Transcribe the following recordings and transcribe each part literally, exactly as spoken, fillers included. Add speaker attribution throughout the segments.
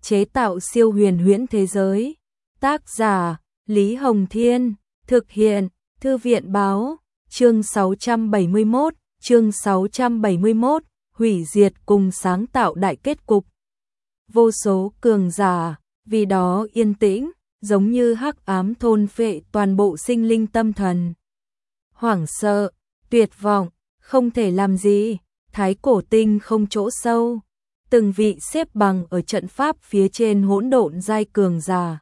Speaker 1: chế tạo siêu huyền huyễn thế giới. Tác giả Lý Hồng Thiên, thực hiện Thư viện Báo, chương sáu trăm bảy mươi mốt, chương sáu trăm bảy mươi mốt, hủy diệt cùng sáng tạo đại kết cục. Vô số cường giả, vì đó yên tĩnh, giống như hắc ám thôn phệ toàn bộ sinh linh tâm thần. Hoảng sợ, tuyệt vọng, không thể làm gì, thái cổ tinh không chỗ sâu. Từng vị xếp bằng ở trận pháp phía trên hỗn độn giai cường giả.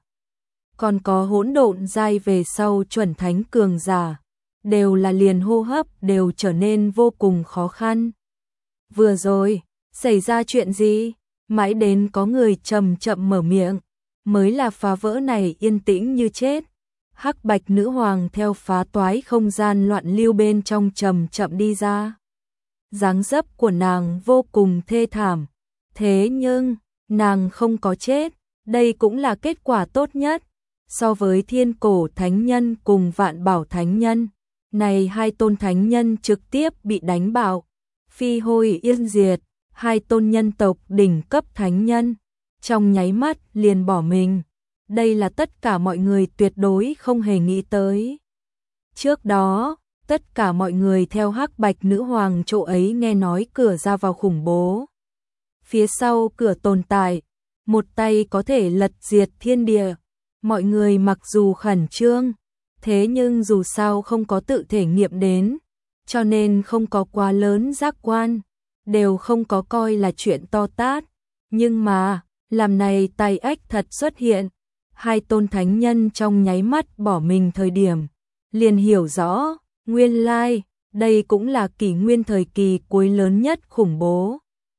Speaker 1: Còn có hỗn độn giai về sau chuẩn thánh cường giả, đều là liền hô hấp đều trở nên vô cùng khó khăn. Vừa rồi, xảy ra chuyện gì? Mãi đến có người chậm chậm mở miệng, mới là phá vỡ này yên tĩnh như chết. Hắc bạch nữ hoàng theo phá toái không gian loạn lưu bên trong chậm chậm đi ra. Dáng dấp của nàng vô cùng thê thảm. Thế nhưng, nàng không có chết, đây cũng là kết quả tốt nhất. So với thiên cổ thánh nhân cùng vạn bảo thánh nhân, này hai tôn thánh nhân trực tiếp bị đánh bạo, phi hôi yên diệt, hai tôn nhân tộc đỉnh cấp thánh nhân, trong nháy mắt liền bỏ mình. Đây là tất cả mọi người tuyệt đối không hề nghĩ tới. Trước đó, tất cả mọi người theo hắc bạch nữ hoàng chỗ ấy nghe nói cửa ra vào khủng bố. Phía sau cửa tồn tại, một tay có thể lật diệt thiên địa. Mọi người mặc dù khẩn trương, thế nhưng dù sao không có tự thể nghiệm đến, cho nên không có quá lớn giác quan, đều không có coi là chuyện to tát. Nhưng mà, làm này tay ách thật xuất hiện, hai tôn thánh nhân trong nháy mắt bỏ mình thời điểm, liền hiểu rõ, nguyên lai, đây cũng là kỷ nguyên thời kỳ cuối lớn nhất khủng bố.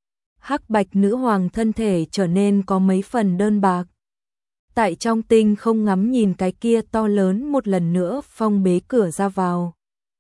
Speaker 1: Hắc bạch nữ hoàng thân thể trở nên có mấy phần đơn bạc. Tại trong tinh không ngắm nhìn cái kia to lớn một lần nữa phong bế cửa ra vào.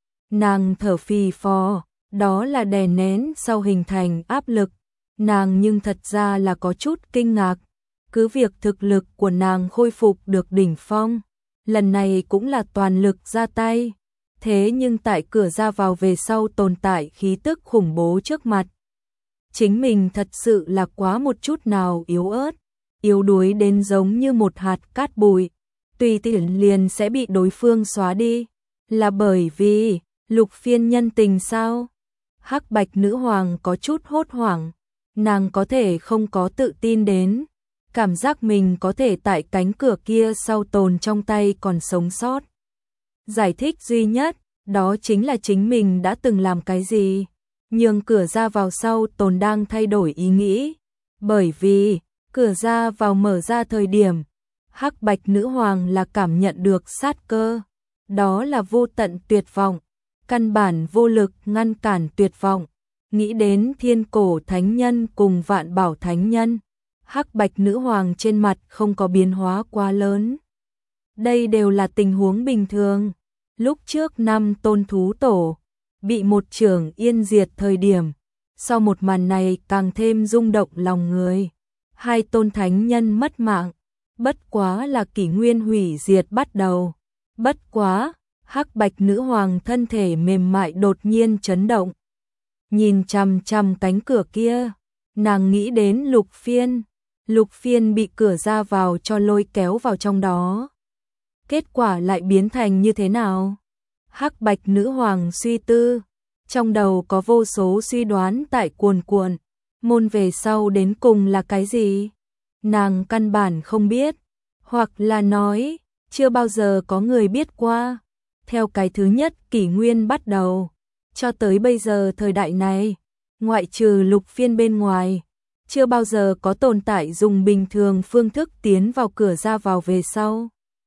Speaker 1: Nàng thở phì phò, đó là đè nén sau hình thành áp lực. Nàng nhưng thật ra là có chút kinh ngạc. Cứ việc thực lực của nàng khôi phục được đỉnh phong, lần này cũng là toàn lực ra tay. Thế nhưng tại cửa ra vào về sau tồn tại khí tức khủng bố trước mặt. Chính mình thật sự là quá một chút nào yếu ớt, yếu đuối đến giống như một hạt cát bụi, tùy tiện liền sẽ bị đối phương xóa đi. Là bởi vì Lục Phiên nhân tình sao? Hắc bạch nữ hoàng có chút hốt hoảng, nàng có thể không có tự tin đến, cảm giác mình có thể tại cánh cửa kia sau tồn trong tay còn sống sót. Giải thích duy nhất, đó chính là chính mình đã từng làm cái gì, nhường cửa ra vào sau tồn đang thay đổi ý nghĩ. Bởi vì, cửa ra vào mở ra thời điểm, hắc bạch nữ hoàng là cảm nhận được sát cơ. Đó là vô tận tuyệt vọng, căn bản vô lực ngăn cản tuyệt vọng. Nghĩ đến thiên cổ thánh nhân cùng vạn bảo thánh nhân, hắc bạch nữ hoàng trên mặt không có biến hóa quá lớn. Đây đều là tình huống bình thường. Lúc trước năm tôn thú tổ bị một chưởng yên diệt thời điểm, sau một màn này càng thêm rung động lòng người. Hai tôn thánh nhân mất mạng, bất quá là kỷ nguyên hủy diệt bắt đầu. Bất quá, hắc bạch nữ hoàng thân thể mềm mại đột nhiên chấn động. Nhìn chằm chằm cánh cửa kia, nàng nghĩ đến Lục Phiên. Lục Phiên bị cửa ra vào cho lôi kéo vào trong đó. Kết quả lại biến thành như thế nào? Hắc bạch nữ hoàng suy tư, trong đầu có vô số suy đoán tại cuồn cuộn. Môn về sau đến cùng là cái gì? Nàng căn bản không biết, hoặc là nói, chưa bao giờ có người biết qua. Theo cái thứ nhất kỷ nguyên bắt đầu, cho tới bây giờ thời đại này, ngoại trừ Lục Phiên bên ngoài, chưa bao giờ có tồn tại dùng bình thường phương thức tiến vào cửa ra vào về sau.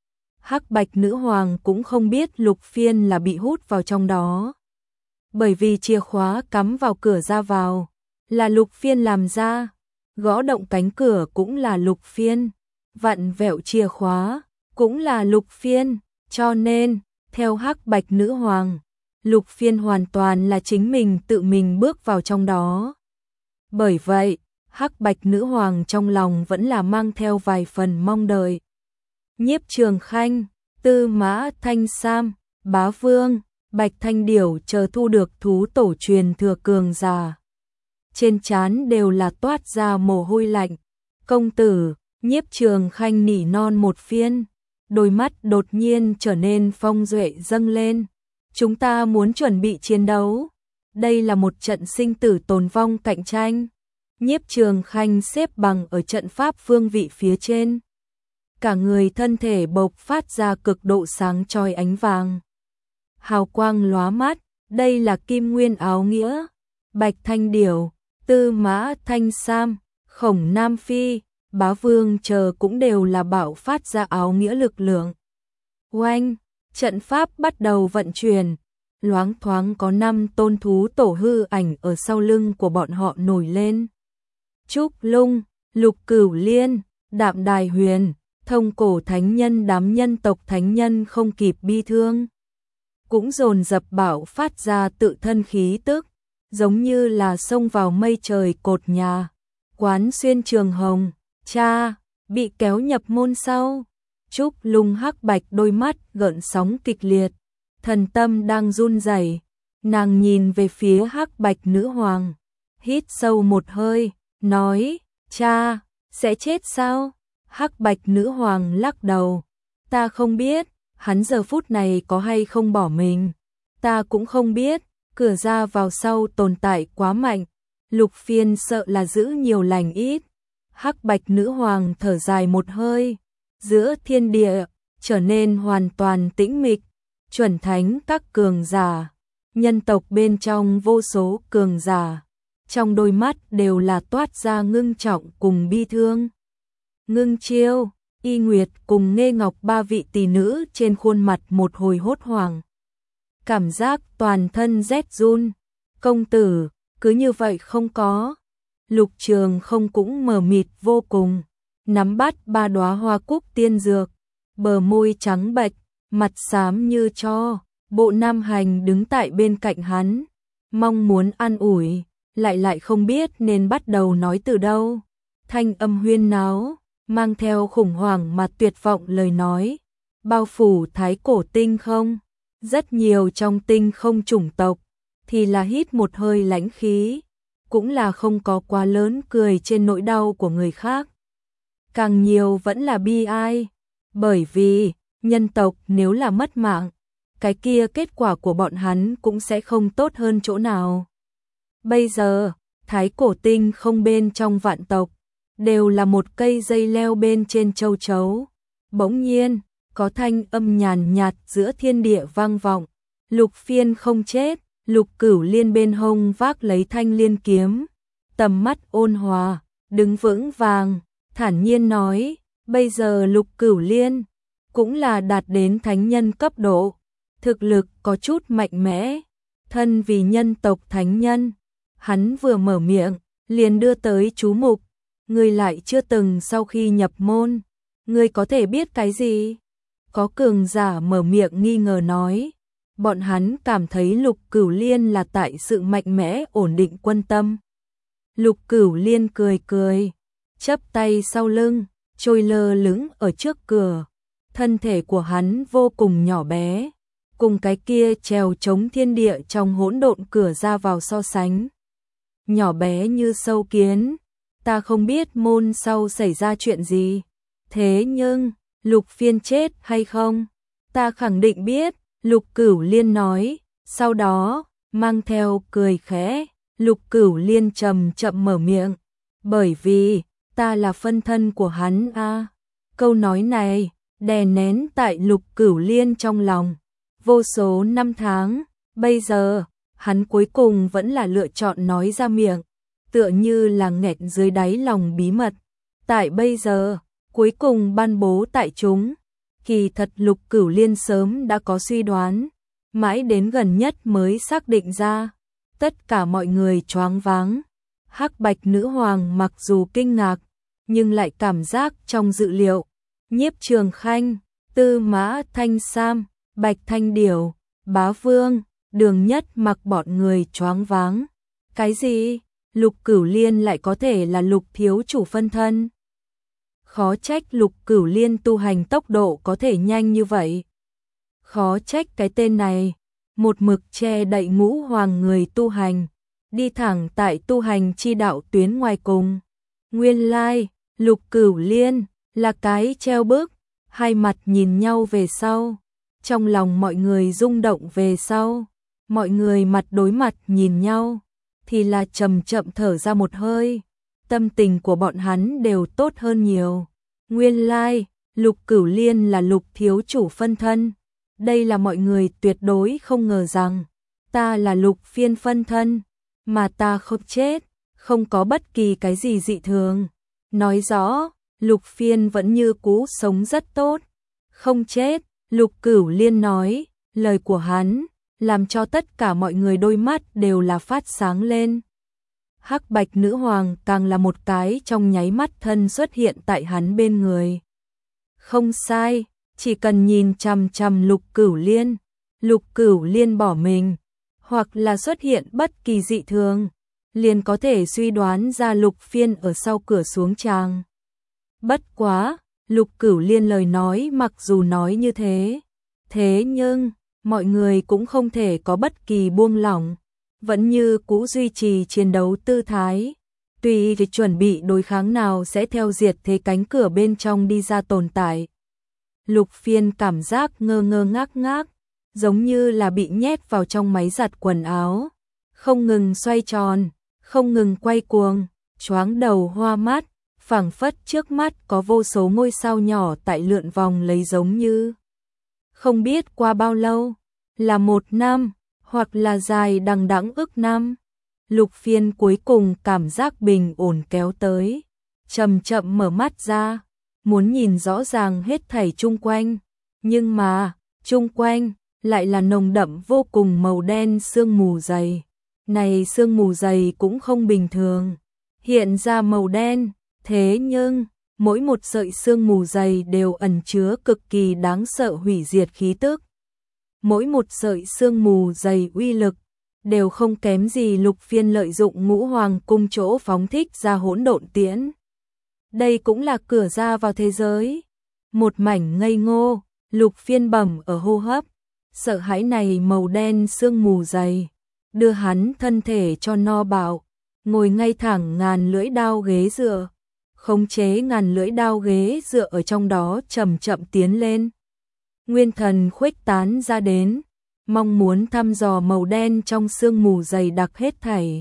Speaker 1: Hắc bạch nữ hoàng cũng không biết Lục Phiên là bị hút vào trong đó. Bởi vì chìa khóa cắm vào cửa ra vào, là Lục Phiên làm ra, gõ động cánh cửa cũng là Lục Phiên, vặn vẹo chìa khóa cũng là Lục Phiên, cho nên, theo hắc bạch nữ hoàng, Lục Phiên hoàn toàn là chính mình tự mình bước vào trong đó. Bởi vậy, hắc bạch nữ hoàng trong lòng vẫn là mang theo vài phần mong đợi. Nhiếp Trường Khanh, Tư Mã Thanh Sam, Bá Vương, Bạch Thanh Điểu chờ thu được thú tổ truyền thừa cường giả. Trên trán đều là toát ra mồ hôi lạnh. Công tử, Nhiếp Trường Khanh nỉ non một phiên, đôi mắt đột nhiên trở nên phong duệ dâng lên. Chúng ta muốn chuẩn bị chiến đấu. Đây là một trận sinh tử tồn vong cạnh tranh. Nhiếp Trường Khanh xếp bằng ở trận pháp phương vị phía trên. Cả người thân thể bộc phát ra cực độ sáng chói ánh vàng. Hào quang lóa mắt, đây là kim nguyên áo nghĩa. Bạch Thanh Điểu, Tư Mã Thanh Sam, Khổng Nam Phi, Bá Vương chờ cũng đều là bạo phát ra áo nghĩa lực lượng. Oanh, trận pháp bắt đầu vận chuyển, loáng thoáng có năm tôn thú tổ hư ảnh ở sau lưng của bọn họ nổi lên. Trúc Lung, Lục Cửu Liên, Đạm Đài Huyền, Thông Cổ Thánh Nhân, đám nhân tộc thánh nhân không kịp bi thương, cũng dồn dập bạo phát ra tự thân khí tức, giống như là xông vào mây trời cột nhà. Quán Xuyên Trường Hồng, cha, bị kéo nhập môn sau. Trúc Lung hắc bạch đôi mắt gợn sóng kịch liệt, thần tâm đang run rẩy. Nàng nhìn về phía hắc bạch nữ hoàng, hít sâu một hơi, nói, cha, sẽ chết sao? Hắc bạch nữ hoàng lắc đầu, ta không biết, hắn giờ phút này có hay không bỏ mình. Ta cũng không biết, cửa ra vào sau tồn tại quá mạnh. Lục Phiên sợ là giữ nhiều lành ít. Hắc bạch nữ hoàng thở dài một hơi, giữa thiên địa trở nên hoàn toàn tĩnh mịch. Chuẩn thánh các cường giả, nhân tộc bên trong vô số cường giả, trong đôi mắt đều là toát ra ngưng trọng cùng bi thương. Ngưng Chiêu, Y Nguyệt cùng Nghê Ngọc ba vị tỷ nữ trên khuôn mặt một hồi hốt hoảng, cảm giác toàn thân rét run. Công tử, cứ như vậy không có. Lục Trường Không cũng mờ mịt vô cùng, nắm bắt ba đóa hoa cúc tiên dược, bờ môi trắng bệch, mặt xám như tro. Bộ Nam Hành đứng tại bên cạnh hắn, mong muốn an ủi, lại lại không biết nên bắt đầu nói từ đâu. Thanh âm huyên náo, mang theo khủng hoảng mà tuyệt vọng lời nói, bao phủ thái cổ tinh không. Rất nhiều trong tinh không chủng tộc, thì là hít một hơi lãnh khí, cũng là không có quá lớn cười trên nỗi đau của người khác. Càng nhiều vẫn là bi ai, bởi vì, nhân tộc nếu là mất mạng, cái kia kết quả của bọn hắn cũng sẽ không tốt hơn chỗ nào. Bây giờ, thái cổ tinh không bên trong vạn tộc, đều là một cây dây leo bên trên châu chấu. Bỗng nhiên, có thanh âm nhàn nhạt giữa thiên địa vang vọng. Lục Phiên không chết, Lục Cửu Liên bên hông vác lấy thanh liên kiếm, tầm mắt ôn hòa, đứng vững vàng, thản nhiên nói, bây giờ Lục Cửu Liên cũng là đạt đến thánh nhân cấp độ, thực lực có chút mạnh mẽ, thân vì nhân tộc thánh nhân. Hắn vừa mở miệng, liền đưa tới chú mục, ngươi lại chưa từng sau khi nhập môn, ngươi có thể biết cái gì? Có cường giả mở miệng nghi ngờ nói, bọn hắn cảm thấy Lục Cửu Liên là tại sự mạnh mẽ ổn định quân tâm. Lục Cửu Liên cười cười, chắp tay sau lưng, trôi lơ lửng ở trước cửa. Thân thể của hắn vô cùng nhỏ bé, cùng cái kia trèo chống thiên địa trong hỗn độn cửa ra vào so sánh, nhỏ bé như sâu kiến. Ta không biết môn sau xảy ra chuyện gì, thế nhưng Lục Phiên chết hay không, ta khẳng định biết. Lục Cửu Liên nói, sau đó mang theo cười khẽ, Lục Cửu Liên chậm chậm mở miệng, bởi vì ta là phân thân của hắn a. À. Câu nói này đè nén tại Lục Cửu Liên trong lòng vô số năm tháng, bây giờ hắn cuối cùng vẫn là lựa chọn nói ra miệng, tựa như là nghẹn dưới đáy lòng bí mật, tại bây giờ cuối cùng ban bố tại chúng. Kỳ thật Lục Cửu Liên sớm đã có suy đoán, mãi đến gần nhất mới xác định ra. Tất cả mọi người choáng váng. Hắc bạch nữ hoàng mặc dù kinh ngạc, nhưng lại cảm giác trong dự liệu. Nhiếp Trường Khanh, Tư Mã Thanh Sam, Bạch Thanh Điểu, Bá Vương, Đường Nhất Mặc bọn người choáng váng. Cái gì? Lục Cửu Liên lại có thể là Lục thiếu chủ phân thân? Khó trách Lục Cửu Liên tu hành tốc độ có thể nhanh như vậy. Khó trách cái tên này, một mực che đậy ngũ hoàng người tu hành, đi thẳng tại tu hành chi đạo tuyến ngoài cùng. Nguyên lai, Lục Cửu Liên là cái treo bức, hai mặt nhìn nhau về sau, trong lòng mọi người rung động về sau, mọi người mặt đối mặt nhìn nhau, thì là chậm chậm thở ra một hơi, tâm tình của bọn hắn đều tốt hơn nhiều. Nguyên lai, like, Lục Cửu Liên là Lục thiếu chủ phân thân, đây là mọi người tuyệt đối không ngờ rằng, ta là Lục Phiên phân thân, mà ta không chết, không có bất kỳ cái gì dị thường. Nói rõ, Lục Phiên vẫn như cũ sống rất tốt, không chết. Lục Cửu Liên nói, lời của hắn làm cho tất cả mọi người đôi mắt đều là phát sáng lên. Hắc Bạch Nữ Hoàng càng là một cái trong nháy mắt thân xuất hiện tại hắn bên người. Không sai, chỉ cần nhìn chằm chằm Lục Cửu Liên, Lục Cửu Liên bỏ mình, hoặc là xuất hiện bất kỳ dị thường, liền có thể suy đoán ra Lục Phiên ở sau cửa xuống tràng. Bất quá, Lục Cửu Liên lời nói mặc dù nói như thế, thế nhưng mọi người cũng không thể có bất kỳ buông lỏng, vẫn như cũ duy trì chiến đấu tư thái. Tùy thì chuẩn bị đối kháng nào sẽ theo diệt thế cánh cửa bên trong đi ra tồn tại. Lục Phiên cảm giác ngơ ngơ ngác ngác, giống như là bị nhét vào trong máy giặt quần áo, không ngừng xoay tròn, không ngừng quay cuồng, choáng đầu hoa mắt, phảng phất trước mắt có vô số ngôi sao nhỏ tại lượn vòng lấy, giống như không biết qua bao lâu, là một năm, hoặc là dài đằng đẵng ức năm. Lục Phiên cuối cùng cảm giác bình ổn kéo tới, chậm chậm mở mắt ra, muốn nhìn rõ ràng hết thảy chung quanh, nhưng mà, chung quanh lại là nồng đậm vô cùng màu đen sương mù dày. Này sương mù dày cũng không bình thường, hiện ra màu đen, thế nhưng mỗi một sợi sương mù dày đều ẩn chứa cực kỳ đáng sợ hủy diệt khí tức. Mỗi một sợi sương mù dày uy lực đều không kém gì Lục Phiên lợi dụng Ngũ Hoàng cung chỗ phóng thích ra hỗn độn tiễn. Đây cũng là cửa ra vào thế giới. Một mảnh ngây ngô, Lục Phiên bẩm ở hô hấp, sợ hãi này màu đen sương mù dày, đưa hắn thân thể cho no bạo, ngồi ngay thẳng ngàn lưỡi đao ghế dựa, khống chế ngàn lưỡi đao ghế dựa ở trong đó chậm chậm tiến lên. Nguyên thần khuếch tán ra đến, mong muốn thăm dò màu đen trong sương mù dày đặc hết thảy.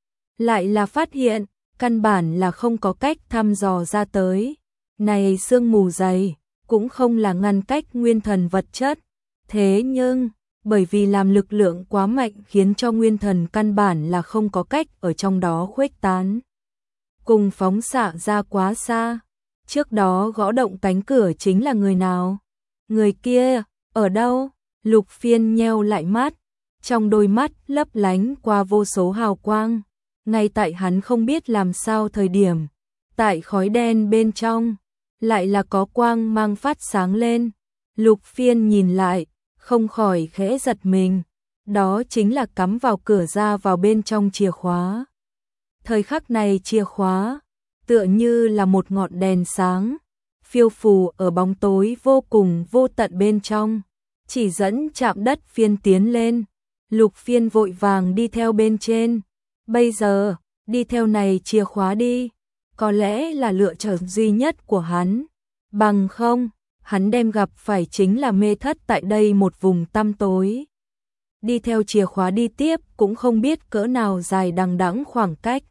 Speaker 1: Lại là phát hiện, căn bản là không có cách thăm dò ra tới. Này sương mù dày, cũng không là ngăn cách nguyên thần vật chất. Thế nhưng, bởi vì làm lực lượng quá mạnh khiến cho nguyên thần căn bản là không có cách ở trong đó khuếch tán. Cùng phóng xạ ra quá xa. Trước đó gõ động cánh cửa chính là người nào? Người kia, ở đâu? Lục Phiên nheo lại mắt, trong đôi mắt lấp lánh qua vô số hào quang. Ngay tại hắn không biết làm sao thời điểm, tại khói đen bên trong, lại là có quang mang phát sáng lên. Lục Phiên nhìn lại, không khỏi khẽ giật mình, đó chính là cắm vào cửa ra vào bên trong chìa khóa. Thời khắc này chìa khóa, tựa như là một ngọn đèn sáng, phiêu phù ở bóng tối vô cùng vô tận bên trong, chỉ dẫn chạm đất Phiên tiến lên. Lục Phiên vội vàng đi theo bên trên, bây giờ, đi theo này chìa khóa đi, có lẽ là lựa chọn duy nhất của hắn, bằng không, hắn đem gặp phải chính là mê thất tại đây một vùng tăm tối. Đi theo chìa khóa đi tiếp cũng không biết cỡ nào dài đằng đẵng khoảng cách.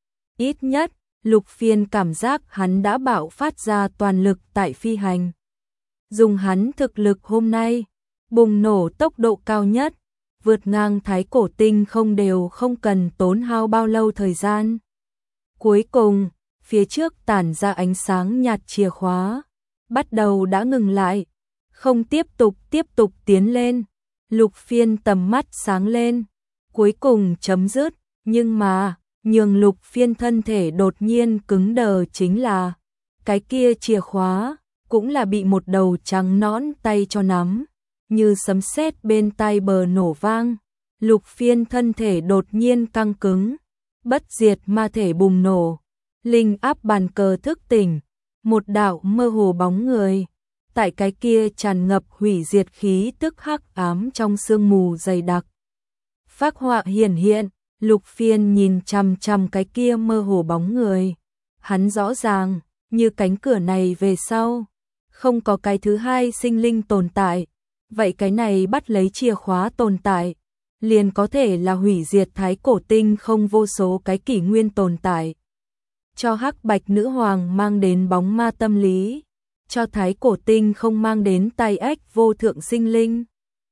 Speaker 1: Ít nhất, Lục Phiên cảm giác hắn đã bạo phát ra toàn lực tại phi hành. Dùng hắn thực lực hôm nay, bùng nổ tốc độ cao nhất, vượt ngang thái cổ tinh không đều không cần tốn hao bao lâu thời gian. Cuối cùng, phía trước tản ra ánh sáng nhạt chìa khóa, bắt đầu đã ngừng lại, không tiếp tục tiếp tục tiến lên. Lục Phiên tầm mắt sáng lên, cuối cùng chấm dứt, nhưng mà, nhường Lục Phiên thân thể đột nhiên cứng đờ chính là, cái kia chìa khóa, cũng là bị một đầu trắng nõn tay cho nắm, như sấm sét bên tai bờ nổ vang. Lục Phiên thân thể đột nhiên căng cứng, bất diệt ma thể bùng nổ, linh áp bàn cờ thức tỉnh, một đạo mơ hồ bóng người, tại cái kia tràn ngập hủy diệt khí tức hắc ám trong sương mù dày đặc. Phác họa hiển hiện, Lục Phiên nhìn chằm chằm cái kia mơ hồ bóng người, hắn rõ ràng như cánh cửa này về sau, không có cái thứ hai sinh linh tồn tại, vậy cái này bắt lấy chìa khóa tồn tại, liền có thể là hủy diệt thái cổ tinh không vô số cái kỷ nguyên tồn tại. Cho hắc bạch nữ hoàng mang đến bóng ma tâm lý, cho thái cổ tinh không mang đến tai ách vô thượng sinh linh.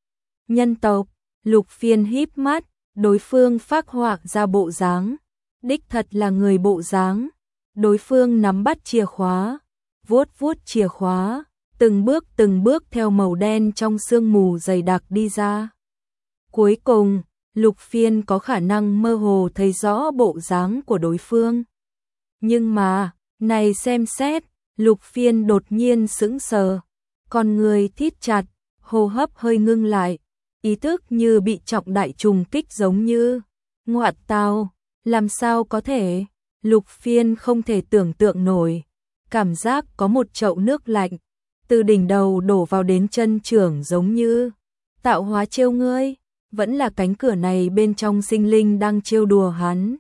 Speaker 1: Nhân tộc, Lục Phiên híp mắt, đối phương phác họa ra bộ dáng, đích thật là người bộ dáng. Đối phương nắm bắt chìa khóa, vuốt vuốt chìa khóa, từng bước từng bước theo màu đen trong sương mù dày đặc đi ra. Cuối cùng, Lục Phiên có khả năng mơ hồ thấy rõ bộ dáng của đối phương. Nhưng mà, này xem xét, Lục Phiên đột nhiên sững sờ, con người thít chặt, hô hấp hơi ngưng lại, ý thức như bị trọng đại trùng kích giống như, ngoạn tào, làm sao có thể? Lục Phiên không thể tưởng tượng nổi, cảm giác có một chậu nước lạnh từ đỉnh đầu đổ vào đến chân trưởng giống như tạo hóa trêu ngươi, vẫn là cánh cửa này bên trong sinh linh đang trêu đùa hắn.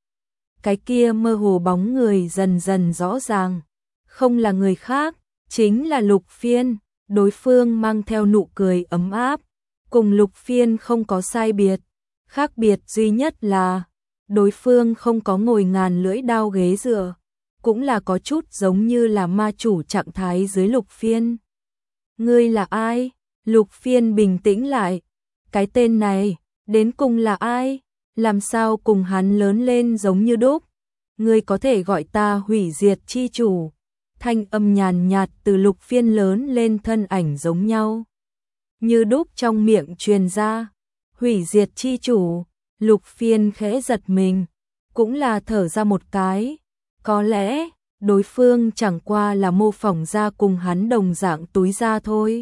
Speaker 1: Cái kia mơ hồ bóng người dần dần rõ ràng, không là người khác, chính là Lục Phiên, đối phương mang theo nụ cười ấm áp, cùng Lục Phiên không có sai biệt, khác biệt duy nhất là đối phương không có ngồi ngàn lưỡi đao ghế dựa, cũng là có chút giống như là ma chủ trạng thái dưới Lục Phiên. Ngươi là ai? Lục Phiên bình tĩnh lại, cái tên này, đến cùng là ai? Làm sao cùng hắn lớn lên giống như đúc? Ngươi có thể gọi ta hủy diệt chi chủ. Thanh âm nhàn nhạt từ Lục Phiên lớn lên thân ảnh giống nhau. Như đúc trong miệng truyền ra, hủy diệt chi chủ. Lục Phiên khẽ giật mình, cũng là thở ra một cái, có lẽ đối phương chẳng qua là mô phỏng ra cùng hắn đồng dạng túi ra thôi.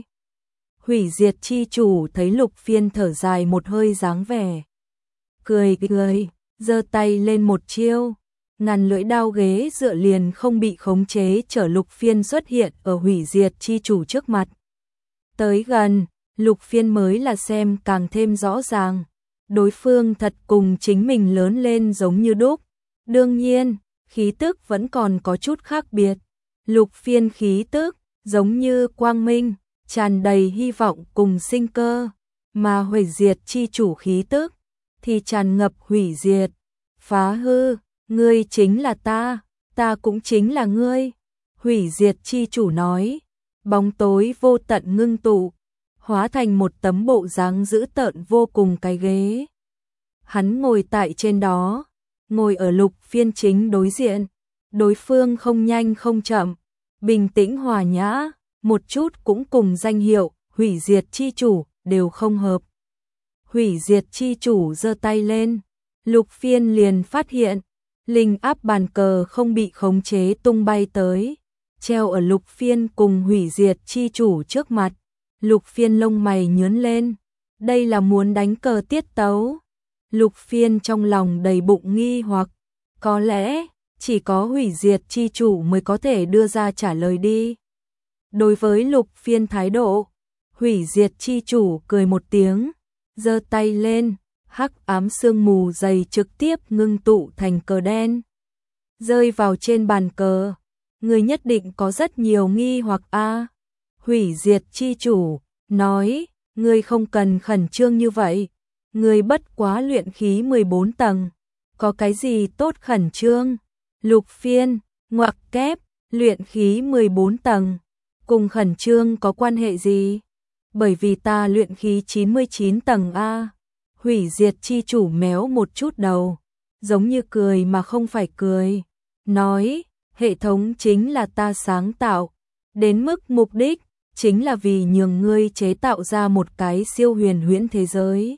Speaker 1: Hủy diệt chi chủ thấy Lục Phiên thở dài một hơi dáng vẻ, cười cười, giơ tay lên một chiêu, ngàn lưỡi đao ghế dựa liền không bị khống chế chở Lục Phiên xuất hiện ở hủy diệt chi chủ trước mặt. Tới gần, Lục Phiên mới là xem càng thêm rõ ràng. Đối phương thật cùng chính mình lớn lên giống như đúc. Đương nhiên, khí tức vẫn còn có chút khác biệt. Lục Phiên khí tức, giống như quang minh, tràn đầy hy vọng cùng sinh cơ. Mà hủy diệt chi chủ khí tức, thì tràn ngập hủy diệt. Phá hư, ngươi chính là ta, ta cũng chính là ngươi. Hủy diệt chi chủ nói, bóng tối vô tận ngưng tụ, hóa thành một tấm bộ dáng dữ tợn vô cùng cái ghế. Hắn ngồi tại trên đó, ngồi ở Lục Phiên chính đối diện, đối phương không nhanh không chậm, bình tĩnh hòa nhã, một chút cũng cùng danh hiệu hủy diệt chi chủ đều không hợp. Hủy diệt chi chủ giơ tay lên, Lục Phiên liền phát hiện, linh áp bàn cờ không bị khống chế tung bay tới, treo ở Lục Phiên cùng hủy diệt chi chủ trước mặt. Lục Phiên lông mày nhướng lên, đây là muốn đánh cờ tiết tấu. Lục Phiên trong lòng đầy bụng nghi hoặc, có lẽ chỉ có hủy diệt chi chủ mới có thể đưa ra trả lời đi. Đối với Lục Phiên thái độ, hủy diệt chi chủ cười một tiếng, giơ tay lên, hắc ám sương mù dày trực tiếp ngưng tụ thành cờ đen, rơi vào trên bàn cờ. Người nhất định có rất nhiều nghi hoặc a. Hủy diệt chi chủ nói, ngươi không cần khẩn trương như vậy, ngươi bất quá luyện khí mười bốn tầng, có cái gì tốt khẩn trương? Lục Phiên, ngoặc kép, luyện khí mười bốn tầng, cùng khẩn trương có quan hệ gì? Bởi vì ta luyện khí chín mươi chín tầng a. Hủy diệt chi chủ méo một chút đầu, giống như cười mà không phải cười, nói, hệ thống chính là ta sáng tạo, đến mức mục đích chính là vì nhường ngươi chế tạo ra một cái siêu huyền huyễn thế giới.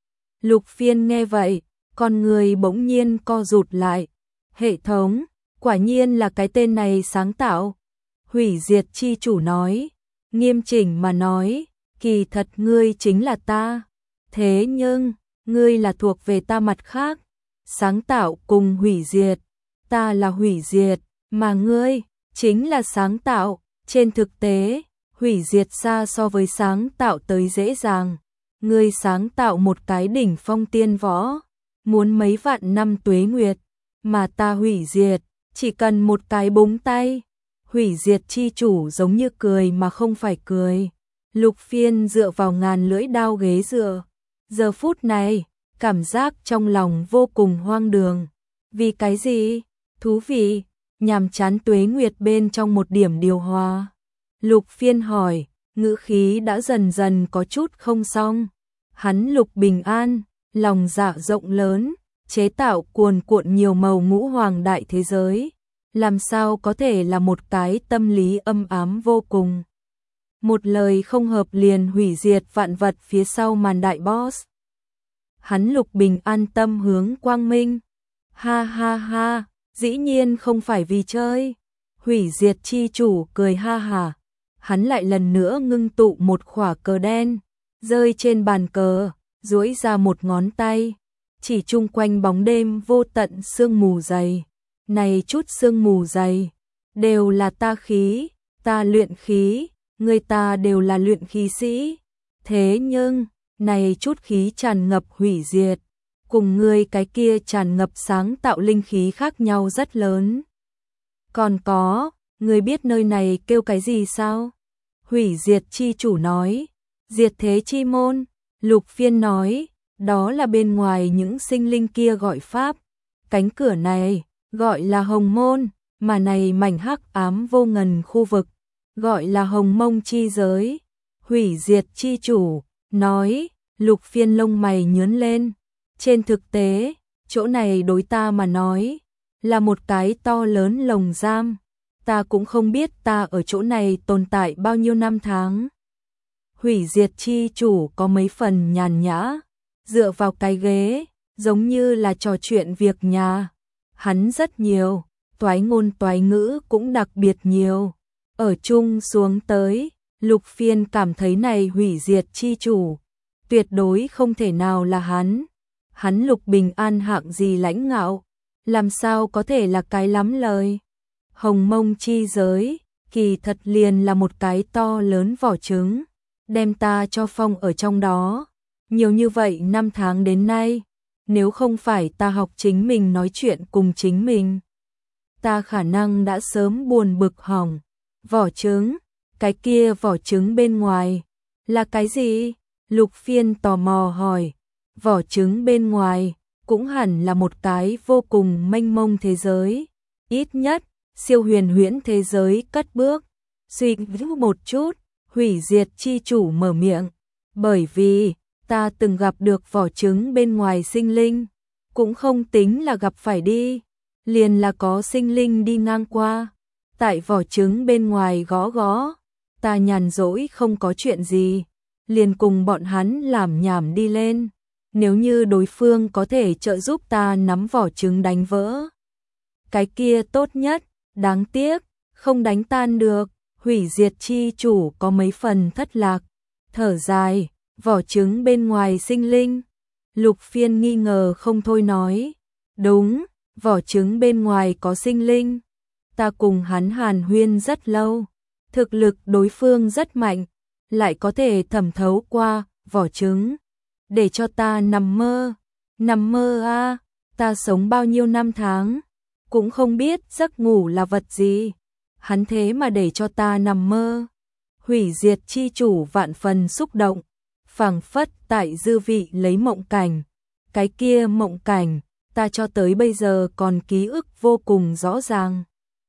Speaker 1: Lục Phiên nghe vậy, con người bỗng nhiên co rụt lại. Hệ thống, quả nhiên là cái tên này sáng tạo. Hủy diệt chi chủ nói, nghiêm chỉnh mà nói, kỳ thật ngươi chính là ta. Thế nhưng, ngươi là thuộc về ta mặt khác. Sáng tạo cùng hủy diệt, ta là hủy diệt, mà ngươi chính là sáng tạo. Trên thực tế, hủy diệt xa so với sáng tạo tới dễ dàng. Ngươi sáng tạo một cái đỉnh phong tiên võ, muốn mấy vạn năm tuế nguyệt, mà ta hủy diệt, chỉ cần một cái búng tay. Hủy diệt chi chủ giống như cười mà không phải cười. Lục Phiên dựa vào ngàn lưỡi đao ghế dựa. Giờ phút này, cảm giác trong lòng vô cùng hoang đường. Vì cái gì? Thú vị, nhàm chán Tuế Nguyệt bên trong một điểm điều hòa. Lục Phiên hỏi, ngữ khí đã dần dần có chút không xong. Hắn Lục Bình An, lòng dạ rộng lớn, chế tạo cuồn cuộn nhiều màu ngũ hoàng đại thế giới. Làm sao có thể là một cái tâm lý âm ám vô cùng. Một lời không hợp liền hủy diệt vạn vật phía sau màn đại boss. Hắn Lục Bình An tâm hướng quang minh. Ha ha ha, dĩ nhiên không phải vì chơi. Hủy diệt chi chủ cười ha hà. Hắn lại lần nữa ngưng tụ một khỏa cờ đen, rơi trên bàn cờ, duỗi ra một ngón tay, chỉ chung quanh bóng đêm vô tận sương mù dày. Này chút sương mù dày, đều là ta khí, ta luyện khí, người ta đều là luyện khí sĩ. Thế nhưng, này chút khí tràn ngập hủy diệt, cùng người cái kia tràn ngập sáng tạo linh khí khác nhau rất lớn. Còn có, người biết nơi này kêu cái gì sao? Hủy diệt chi chủ nói, diệt thế chi môn. Lục Phiên nói, đó là bên ngoài những sinh linh kia gọi pháp. Cánh cửa này, gọi là hồng môn, mà này mảnh hắc ám vô ngần khu vực, gọi là hồng mông chi giới. Hủy diệt chi chủ, nói, Lục Phiên lông mày nhướng lên. Trên thực tế, chỗ này đối ta mà nói, là một cái to lớn lồng giam. Ta cũng không biết ta ở chỗ này tồn tại bao nhiêu năm tháng. Hủy diệt chi chủ có mấy phần nhàn nhã, dựa vào cái ghế, giống như là trò chuyện việc nhà. Hắn rất nhiều, toái ngôn toái ngữ cũng đặc biệt nhiều. Ở chung xuống tới, Lục Phiên cảm thấy này hủy diệt chi chủ, tuyệt đối không thể nào là hắn. Hắn Lục Bình An hạng gì lãnh ngạo, làm sao có thể là cái lắm lời. Hồng mông chi giới, kỳ thật liền là một cái to lớn vỏ trứng, đem ta cho phong ở trong đó. Nhiều như vậy năm tháng đến nay, nếu không phải ta học chính mình nói chuyện cùng chính mình, ta khả năng đã sớm buồn bực hỏng. Vỏ trứng, cái kia vỏ trứng bên ngoài, là cái gì? Lục Phiên tò mò hỏi. Vỏ trứng bên ngoài, cũng hẳn là một cái vô cùng mênh mông thế giới. Ít nhất, siêu huyền huyễn thế giới cất bước. Suy nghĩ một chút, hủy diệt chi chủ mở miệng. Bởi vì, ta từng gặp được vỏ trứng bên ngoài sinh linh, cũng không tính là gặp phải đi, liền là có sinh linh đi ngang qua, tại vỏ trứng bên ngoài gõ gõ, ta nhàn rỗi không có chuyện gì, liền cùng bọn hắn làm nhảm đi lên, nếu như đối phương có thể trợ giúp ta nắm vỏ trứng đánh vỡ, cái kia tốt nhất, đáng tiếc, không đánh tan được. Hủy diệt chi chủ có mấy phần thất lạc, thở dài. Vỏ trứng bên ngoài sinh linh. Lục Phiên nghi ngờ không thôi nói, đúng, vỏ trứng bên ngoài có sinh linh. Ta cùng hắn hàn huyên rất lâu, thực lực đối phương rất mạnh, lại có thể thẩm thấu qua vỏ trứng, để cho ta nằm mơ. Nằm mơ a, à, ta sống bao nhiêu năm tháng, cũng không biết giấc ngủ là vật gì, hắn thế mà để cho ta nằm mơ. Hủy diệt chi chủ vạn phần xúc động, phảng phất tại dư vị lấy mộng cảnh. Cái kia mộng cảnh, ta cho tới bây giờ còn ký ức vô cùng rõ ràng.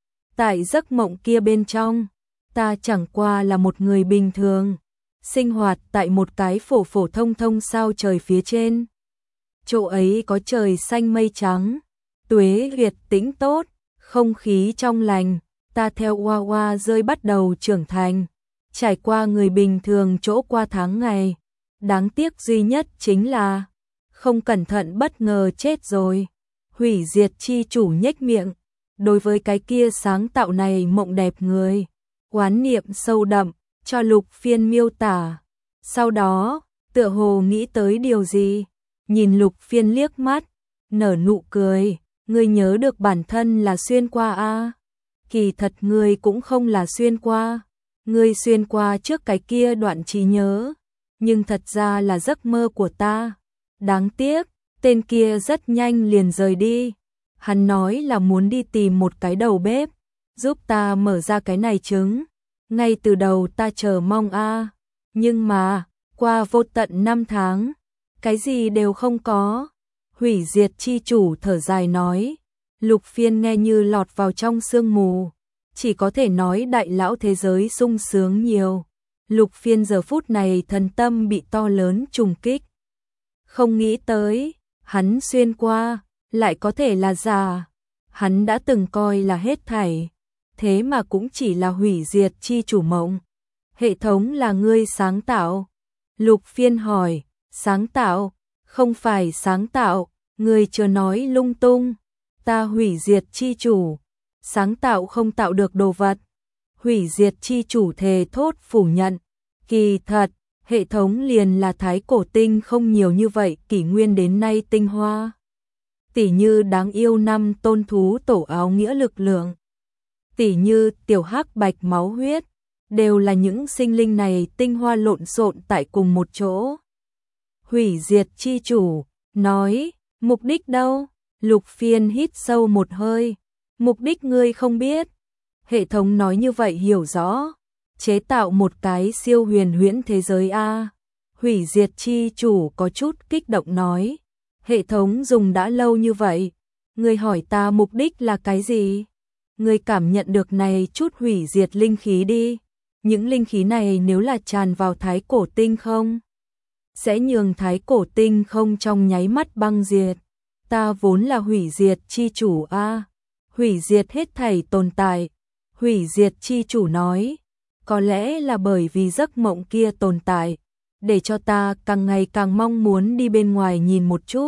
Speaker 1: Tại giấc mộng kia bên trong, ta chẳng qua là một người bình thường, sinh hoạt tại một cái phổ phổ thông thông sao trời phía trên. Chỗ ấy có trời xanh mây trắng, tuế nguyệt tĩnh tốt, không khí trong lành, ta theo hoa hoa rơi bắt đầu trưởng thành, trải qua người bình thường chỗ qua tháng ngày. Đáng tiếc duy nhất chính là không cẩn thận bất ngờ chết rồi. Hủy diệt chi chủ nhếch miệng, đối với cái kia sáng tạo này mộng đẹp người, oán niệm sâu đậm, cho Lục Phiên miêu tả. Sau đó, tựa hồ nghĩ tới điều gì, nhìn Lục Phiên liếc mắt, nở nụ cười, ngươi nhớ được bản thân là xuyên qua a? À? Kỳ thật ngươi cũng không là xuyên qua, ngươi xuyên qua trước cái kia đoạn trí nhớ, nhưng thật ra là giấc mơ của ta. Đáng tiếc, tên kia rất nhanh liền rời đi. Hắn nói là muốn đi tìm một cái đầu bếp, giúp ta mở ra cái này trứng. Ngay từ đầu ta chờ mong a, nhưng mà, qua vô tận năm tháng, cái gì đều không có. Hủy diệt chi chủ thở dài nói, Lục Phiên nghe như lọt vào trong sương mù, chỉ có thể nói đại lão thế giới sung sướng nhiều. Lục Phiên giờ phút này thần tâm bị to lớn trùng kích. Không nghĩ tới, hắn xuyên qua, lại có thể là giả. Hắn đã từng coi là hết thảy, thế mà cũng chỉ là hủy diệt chi chủ mộng. Hệ thống là ngươi sáng tạo. Lục Phiên hỏi, sáng tạo, không phải sáng tạo, ngươi chưa nói lung tung. Ta hủy diệt chi chủ, sáng tạo không tạo được đồ vật. Hủy diệt chi chủ thề thốt phủ nhận, kỳ thật, hệ thống liền là thái cổ tinh không nhiều như vậy kỷ nguyên đến nay tinh hoa. Tỉ như đáng yêu năm tôn thú tổ áo nghĩa lực lượng. Tỉ như tiểu hắc bạch máu huyết, đều là những sinh linh này tinh hoa lộn xộn tại cùng một chỗ. Hủy diệt chi chủ, nói, mục đích đâu? Lục Phiên hít sâu một hơi, mục đích ngươi không biết. Hệ thống nói như vậy hiểu rõ, chế tạo một cái siêu huyền huyễn thế giới a. Hủy diệt chi chủ có chút kích động nói, hệ thống dùng đã lâu như vậy, ngươi hỏi ta mục đích là cái gì? Ngươi cảm nhận được này chút hủy diệt linh khí đi, những linh khí này nếu là tràn vào thái cổ tinh không, sẽ nhường thái cổ tinh không trong nháy mắt băng diệt. Ta vốn là hủy diệt chi chủ a, hủy diệt hết thảy tồn tại. Hủy diệt chi chủ nói, có lẽ là bởi vì giấc mộng kia tồn tại, để cho ta càng ngày càng mong muốn đi bên ngoài nhìn một chút.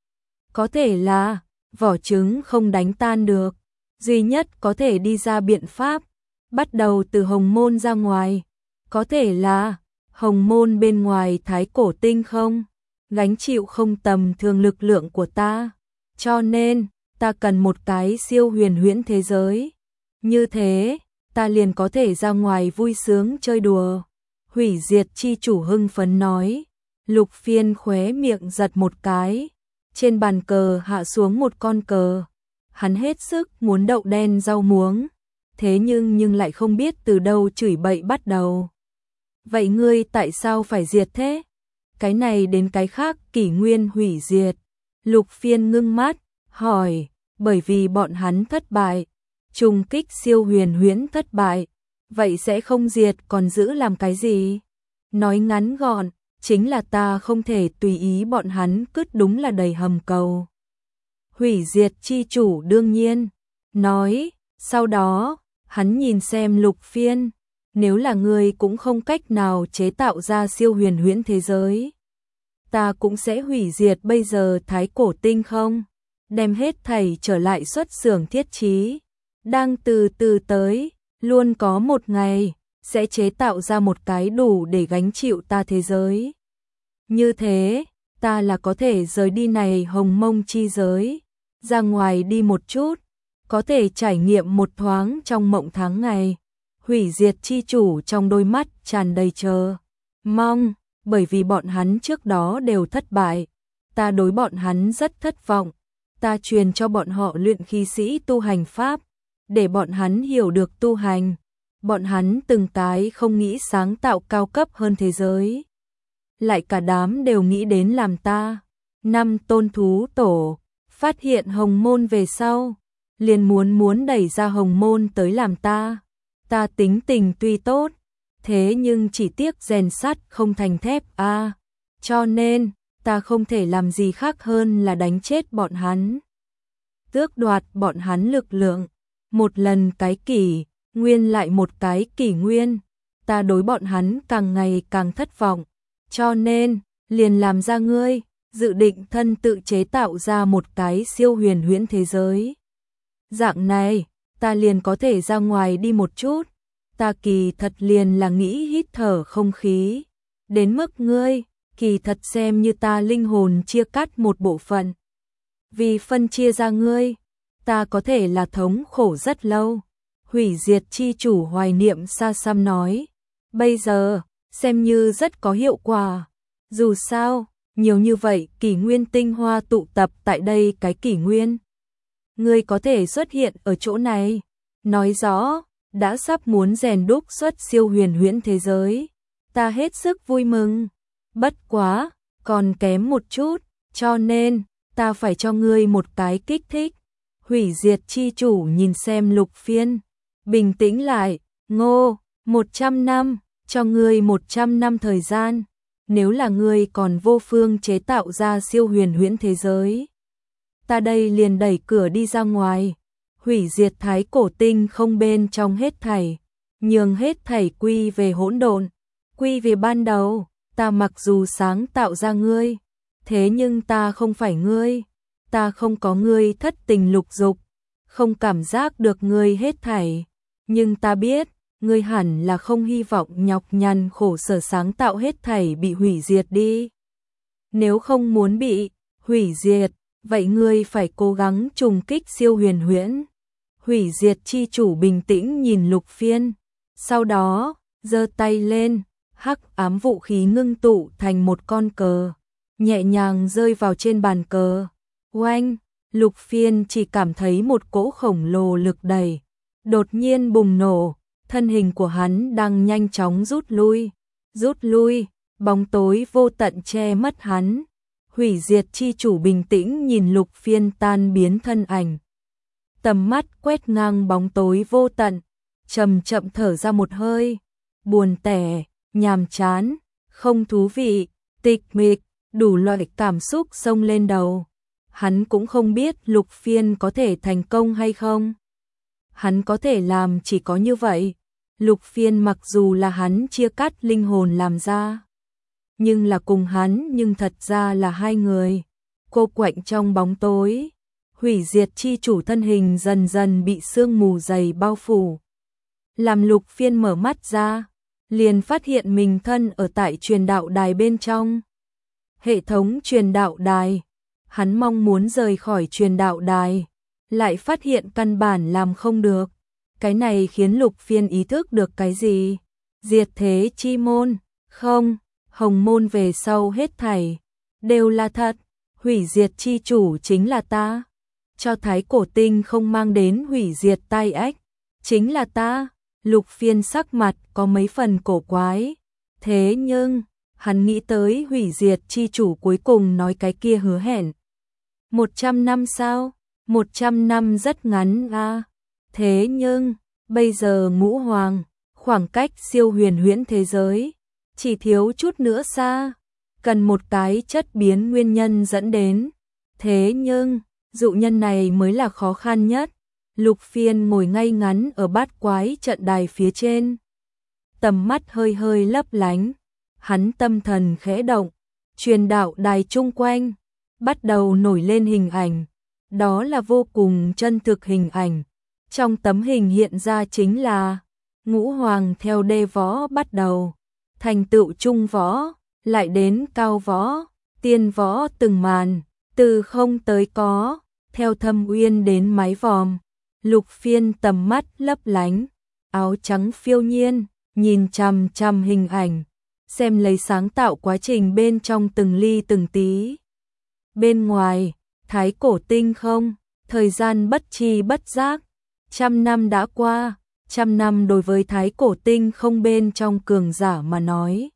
Speaker 1: Có thể là, vỏ trứng không đánh tan được, duy nhất có thể đi ra biện pháp, bắt đầu từ hồng môn ra ngoài. Có thể là, hồng môn bên ngoài thái cổ tinh không, gánh chịu không tầm thường lực lượng của ta. Cho nên, ta cần một cái siêu huyền huyễn thế giới. Như thế, ta liền có thể ra ngoài vui sướng chơi đùa. Hủy diệt chi chủ hưng phấn nói. Lục Phiên khóe miệng giật một cái. Trên bàn cờ hạ xuống một con cờ. Hắn hết sức muốn đậu đen rau muống. Thế nhưng nhưng lại không biết từ đâu chửi bậy bắt đầu. Vậy ngươi tại sao phải diệt thế? Cái này đến cái khác kỷ nguyên hủy diệt. Lục Phiên ngưng mắt, hỏi, bởi vì bọn hắn thất bại. Trùng kích siêu huyền huyễn thất bại, vậy sẽ không diệt còn giữ làm cái gì? Nói ngắn gọn, chính là ta không thể tùy ý bọn hắn cứt đúng là đầy hầm cầu. Hủy diệt chi chủ đương nhiên, nói, sau đó, hắn nhìn xem Lục Phiên, nếu là ngươi cũng không cách nào chế tạo ra siêu huyền huyễn thế giới, ta cũng sẽ hủy diệt bây giờ thái cổ tinh không, đem hết thảy trở lại xuất xưởng thiết trí. Đang từ từ tới, luôn có một ngày, sẽ chế tạo ra một cái đủ để gánh chịu ta thế giới. Như thế, ta là có thể rời đi này hồng mông chi giới, ra ngoài đi một chút, có thể trải nghiệm một thoáng trong mộng tháng ngày. Hủy diệt chi chủ trong đôi mắt tràn đầy chờ mong, bởi vì bọn hắn trước đó đều thất bại. Ta đối bọn hắn rất thất vọng, ta truyền cho bọn họ luyện khí sĩ tu hành pháp, để bọn hắn hiểu được tu hành. Bọn hắn từng cái không nghĩ sáng tạo cao cấp hơn thế giới. Lại cả đám đều nghĩ đến làm ta. Năm tôn thú tổ, phát hiện hồng môn về sau, liền muốn muốn đẩy ra hồng môn tới làm ta. Ta tính tình tuy tốt, thế nhưng chỉ tiếc rèn sắt không thành thép a. À, cho nên, ta không thể làm gì khác hơn là đánh chết bọn hắn. Tước đoạt bọn hắn lực lượng. Một lần cái kỷ nguyên lại một cái kỷ nguyên, ta đối bọn hắn càng ngày càng thất vọng, cho nên, liền làm ra ngươi, dự định thân tự chế tạo ra một cái siêu huyền huyễn thế giới. Dạng này, ta liền có thể ra ngoài đi một chút, ta kỳ thật liền là nghĩ hít thở không khí, đến mức ngươi, kỳ thật xem như ta linh hồn chia cắt một bộ phận. Vì phân chia ra ngươi, ta có thể là thống khổ rất lâu. Hủy diệt chi chủ hoài niệm xa xăm nói, bây giờ, xem như rất có hiệu quả. Dù sao, nhiều như vậy kỷ nguyên tinh hoa tụ tập tại đây cái kỷ nguyên. Ngươi có thể xuất hiện ở chỗ này, nói rõ đã sắp muốn rèn đúc xuất siêu huyền huyễn thế giới. Ta hết sức vui mừng, bất quá, còn kém một chút, cho nên ta phải cho ngươi một cái kích thích. Hủy diệt chi chủ nhìn xem Lục Phiên, bình tĩnh lại, ngô, một trăm năm, cho ngươi một trăm năm thời gian, nếu là ngươi còn vô phương chế tạo ra siêu huyền huyễn thế giới. Ta đây liền đẩy cửa đi ra ngoài, hủy diệt thái cổ tinh không bên trong hết thảy, nhường hết thảy quy về hỗn độn, quy về ban đầu, ta mặc dù sáng tạo ra ngươi, thế nhưng ta không phải ngươi, ta không có ngươi thất tình lục dục, không cảm giác được ngươi hết thảy, nhưng ta biết, ngươi hẳn là không hy vọng nhọc nhằn khổ sở sáng tạo hết thảy bị hủy diệt đi. Nếu không muốn bị hủy diệt, vậy ngươi phải cố gắng trùng kích siêu huyền huyễn. Hủy diệt chi chủ bình tĩnh nhìn Lục Phiên, sau đó, giơ tay lên, hắc ám vũ khí ngưng tụ thành một con cờ, nhẹ nhàng rơi vào trên bàn cờ. Oanh, Lục Phiên chỉ cảm thấy một cỗ khổng lồ lực đẩy, đột nhiên bùng nổ, thân hình của hắn đang nhanh chóng rút lui, rút lui, bóng tối vô tận che mất hắn. Hủy diệt chi chủ bình tĩnh nhìn Lục Phiên tan biến thân ảnh, tầm mắt quét ngang bóng tối vô tận, chậm chậm thở ra một hơi, buồn tẻ, nhàm chán, không thú vị, tịch mịch, đủ loại cảm xúc xông lên đầu. Hắn cũng không biết Lục Phiên có thể thành công hay không. Hắn có thể làm chỉ có như vậy. Lục Phiên mặc dù là hắn chia cắt linh hồn làm ra, nhưng là cùng hắn nhưng thật ra là hai người. Cô quạnh trong bóng tối, hủy diệt chi chủ thân hình dần dần bị sương mù dày bao phủ. Làm Lục Phiên mở mắt ra, liền phát hiện mình thân ở tại truyền đạo đài bên trong. Hệ thống truyền đạo đài, hắn mong muốn rời khỏi truyền đạo đài, lại phát hiện căn bản làm không được. Cái này khiến Lục Phiên ý thức được cái gì? Diệt thế chi môn, không, hồng môn về sau hết thảy, đều là thật, hủy diệt chi chủ chính là ta. Cho thái cổ tinh không mang đến hủy diệt tai ách, chính là ta. Lục Phiên sắc mặt có mấy phần cổ quái, thế nhưng, hắn nghĩ tới hủy diệt chi chủ cuối cùng nói cái kia hứa hẹn. Một trăm năm sao? Một trăm năm rất ngắn à? Thế nhưng, bây giờ Ngũ Hoàng, khoảng cách siêu huyền huyễn thế giới, chỉ thiếu chút nữa xa, cần một cái chất biến nguyên nhân dẫn đến. Thế nhưng, dụ nhân này mới là khó khăn nhất. Lục Phiên ngồi ngay ngắn ở bát quái trận đài phía trên, tầm mắt hơi hơi lấp lánh, hắn tâm thần khẽ động, truyền đạo đài chung quanh bắt đầu nổi lên hình ảnh, đó là vô cùng chân thực hình ảnh. Trong tấm hình hiện ra chính là Ngũ Hoàng theo đê võ bắt đầu, thành tựu trung võ, lại đến cao võ, tiên võ từng màn, từ không tới có, theo Thâm Uyên đến mái vòm. Lục Phiên tầm mắt lấp lánh, áo trắng phiêu nhiên, nhìn chằm chằm hình ảnh, xem lấy sáng tạo quá trình bên trong từng ly từng tí. Bên ngoài, thái cổ tinh không, thời gian bất tri bất giác, trăm năm đã qua, trăm năm đối với thái cổ tinh không bên trong cường giả mà nói.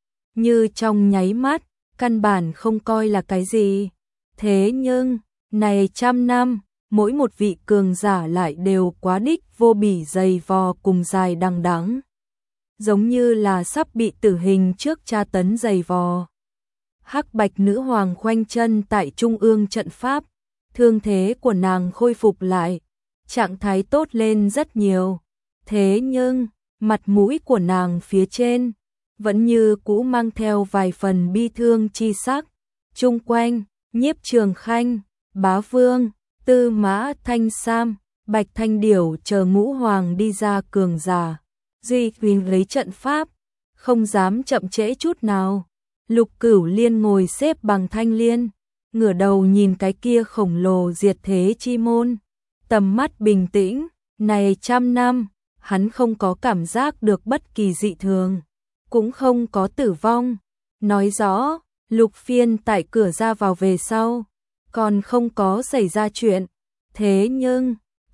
Speaker 1: Như trong nháy mắt, căn bản không coi là cái gì. Thế nhưng, này trăm năm, mỗi một vị cường giả lại đều quá đích vô bỉ dày vò cùng dài đằng đẵng, giống như là sắp bị tử hình trước tra tấn dày vò. Hắc Bạch nữ hoàng khoanh chân tại trung ương trận pháp, thương thế của nàng khôi phục lại, trạng thái tốt lên rất nhiều. Thế nhưng, mặt mũi của nàng phía trên vẫn như cũ mang theo vài phần bi thương chi sắc. Chung quanh, Nhiếp Trường Khanh, Bá Vương, Tư Mã Thanh Sam, Bạch Thanh Điểu chờ Ngũ Hoàng đi ra cường giả, duy trì lấy trận pháp, không dám chậm trễ chút nào. Lục Cửu Liên ngồi xếp bằng thanh liên, ngửa đầu nhìn cái kia khổng lồ diệt thế chi môn, tầm mắt bình tĩnh. Này trăm năm, hắn không có cảm giác được bất kỳ dị thường, cũng không có tử vong. Nói rõ, Lục Phiên tại cửa ra vào về sau, còn không có xảy ra chuyện. Thế nhưng,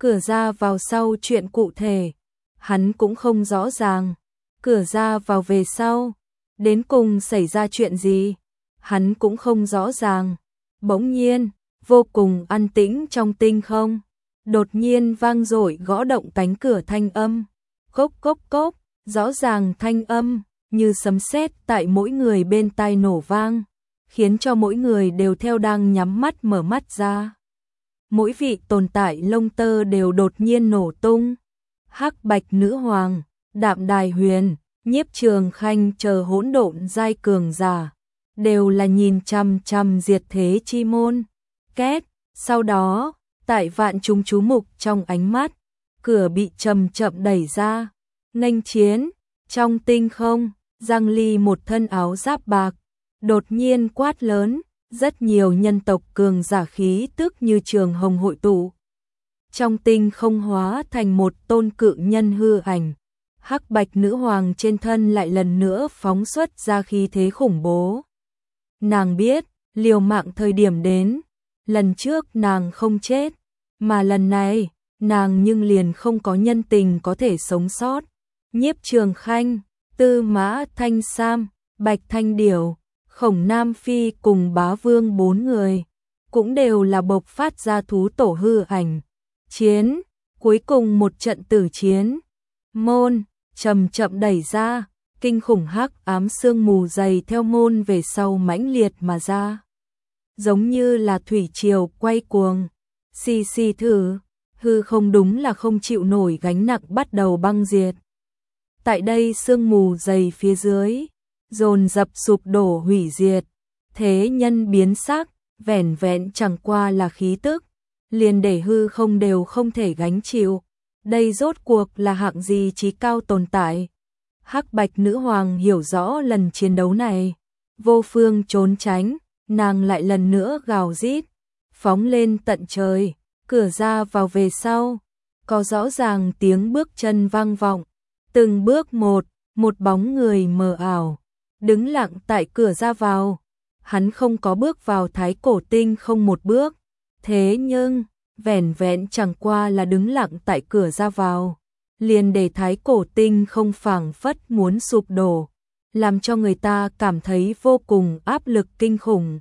Speaker 1: Cửa ra vào sau chuyện cụ thể, hắn cũng không rõ ràng. Cửa ra vào về sau, đến cùng xảy ra chuyện gì, hắn cũng không rõ ràng. Bỗng nhiên, vô cùng an tĩnh trong tinh không, đột nhiên vang dội gõ động cánh cửa thanh âm. Cốc cốc cốc, rõ ràng thanh âm, như sấm sét tại mỗi người bên tai nổ vang, khiến cho mỗi người đều theo đang nhắm mắt mở mắt ra. Mỗi vị tồn tại lông tơ đều đột nhiên nổ tung. Hắc Bạch Nữ Hoàng, Đạm Đài Huyền, Nhiếp Trường Khanh chờ hỗn độn giai cường giả, đều là nhìn chằm chằm diệt thế chi môn. Két, sau đó, tại vạn chúng chú mục trong ánh mắt, cửa bị chậm chậm đẩy ra, nghênh chiến. Trong tinh không, Giang Ly một thân áo giáp bạc, đột nhiên quát lớn, rất nhiều nhân tộc cường giả khí tức như trường hồng hội tụ. Trong tinh không hóa thành một tôn cự nhân hư ảnh, Hắc Bạch Nữ Hoàng trên thân lại lần nữa phóng xuất ra khí thế khủng bố. Nàng biết, liều mạng thời điểm đến, lần trước nàng không chết, mà lần này, nàng nhưng liền không có nhân tình có thể sống sót. Nhiếp Trường Khanh, Tư Mã Thanh Sam, Bạch Thanh Điểu, Khổng Nam Phi cùng Bá Vương bốn người, cũng đều là bộc phát ra thú tổ hư ảnh. Chiến, cuối cùng một trận tử chiến. Môn, chậm chậm đẩy ra, kinh khủng hắc ám sương mù dày theo môn về sau mãnh liệt mà ra. Giống như là thủy triều quay cuồng. Xì xì thử, hư không đúng là không chịu nổi gánh nặng bắt đầu băng diệt. Tại đây sương mù dày phía dưới, dồn dập sụp đổ hủy diệt, thế nhân biến sắc, vẻn vẹn chẳng qua là khí tức, liền để hư không đều không thể gánh chịu. Đây rốt cuộc là hạng gì chí cao tồn tại. Hắc Bạch Nữ Hoàng hiểu rõ lần chiến đấu này, vô phương trốn tránh, nàng lại lần nữa gào rít, phóng lên tận trời, cửa ra vào về sau, có rõ ràng tiếng bước chân vang vọng, từng bước một, một bóng người mờ ảo, đứng lặng tại cửa ra vào. Hắn không có bước vào Thái Cổ Tinh không một bước, thế nhưng, vẻn vẹn chẳng qua là đứng lặng tại cửa ra vào, liền để Thái Cổ Tinh không phảng phất muốn sụp đổ, làm cho người ta cảm thấy vô cùng áp lực kinh khủng.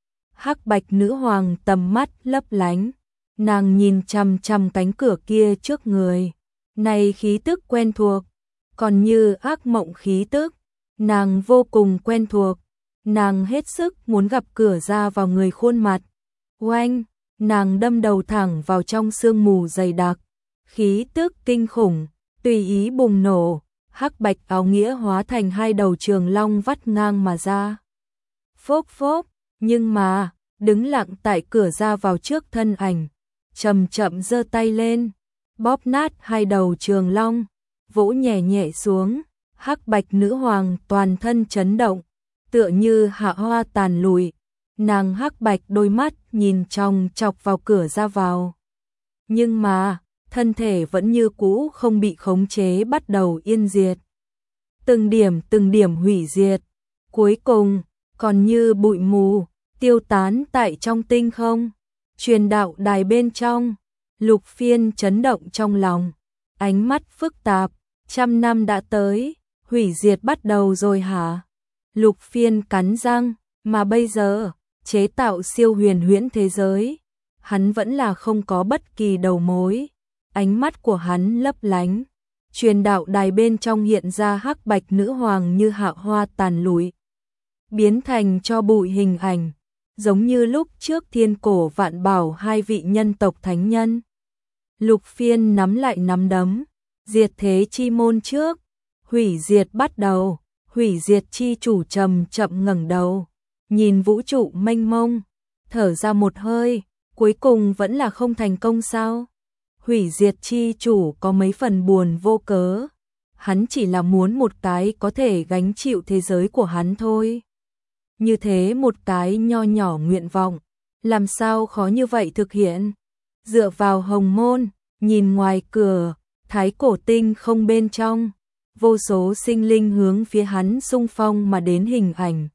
Speaker 1: Hắc Bạch Nữ Hoàng tầm mắt lấp lánh, nàng nhìn chằm chằm cánh cửa kia trước người, này khí tức quen thuộc, còn như ác mộng khí tức, nàng vô cùng quen thuộc, nàng hết sức muốn gặp cửa ra vào người khuôn mặt. Oanh, nàng đâm đầu thẳng vào trong sương mù dày đặc, khí tức kinh khủng, tùy ý bùng nổ, hắc bạch áo nghĩa hóa thành hai đầu trường long vắt ngang mà ra. Phốc phốc, nhưng mà, đứng lặng tại cửa ra vào trước thân ảnh, chậm chậm giơ tay lên, bóp nát hai đầu trường long, vỗ nhẹ nhẹ xuống, hắc bạch nữ hoàng toàn thân chấn động, tựa như hạ hoa tàn lụi, nàng hắc bạch đôi mắt nhìn trong chọc vào cửa ra vào. Nhưng mà, thân thể vẫn như cũ không bị khống chế bắt đầu yên diệt. Từng điểm từng điểm hủy diệt, cuối cùng, còn như bụi mù, tiêu tán tại trong tinh không. Truyền đạo đài bên trong, Lục Phiên chấn động trong lòng, ánh mắt phức tạp, trăm năm đã tới, hủy diệt bắt đầu rồi hả? Lục Phiên cắn răng, mà bây giờ, chế tạo siêu huyền huyễn thế giới, hắn vẫn là không có bất kỳ đầu mối. Ánh mắt của hắn lấp lánh, truyền đạo đài bên trong hiện ra hắc bạch nữ hoàng như hạ hoa tàn lụi, biến thành cho bụi hình ảnh, giống như lúc trước thiên cổ vạn bảo hai vị nhân tộc thánh nhân. Lục Phiên nắm lại nắm đấm, diệt thế chi môn trước, hủy diệt bắt đầu, hủy diệt chi chủ trầm chậm ngẩng đầu, nhìn vũ trụ mênh mông, thở ra một hơi, cuối cùng vẫn là không thành công sao? Hủy diệt chi chủ có mấy phần buồn vô cớ, hắn chỉ là muốn một cái có thể gánh chịu thế giới của hắn thôi. Như thế một cái nho nhỏ nguyện vọng, làm sao khó như vậy thực hiện? Dựa vào hồng môn, nhìn ngoài cửa, thái cổ tinh không bên trong, vô số sinh linh hướng phía hắn xung phong mà đến hình ảnh.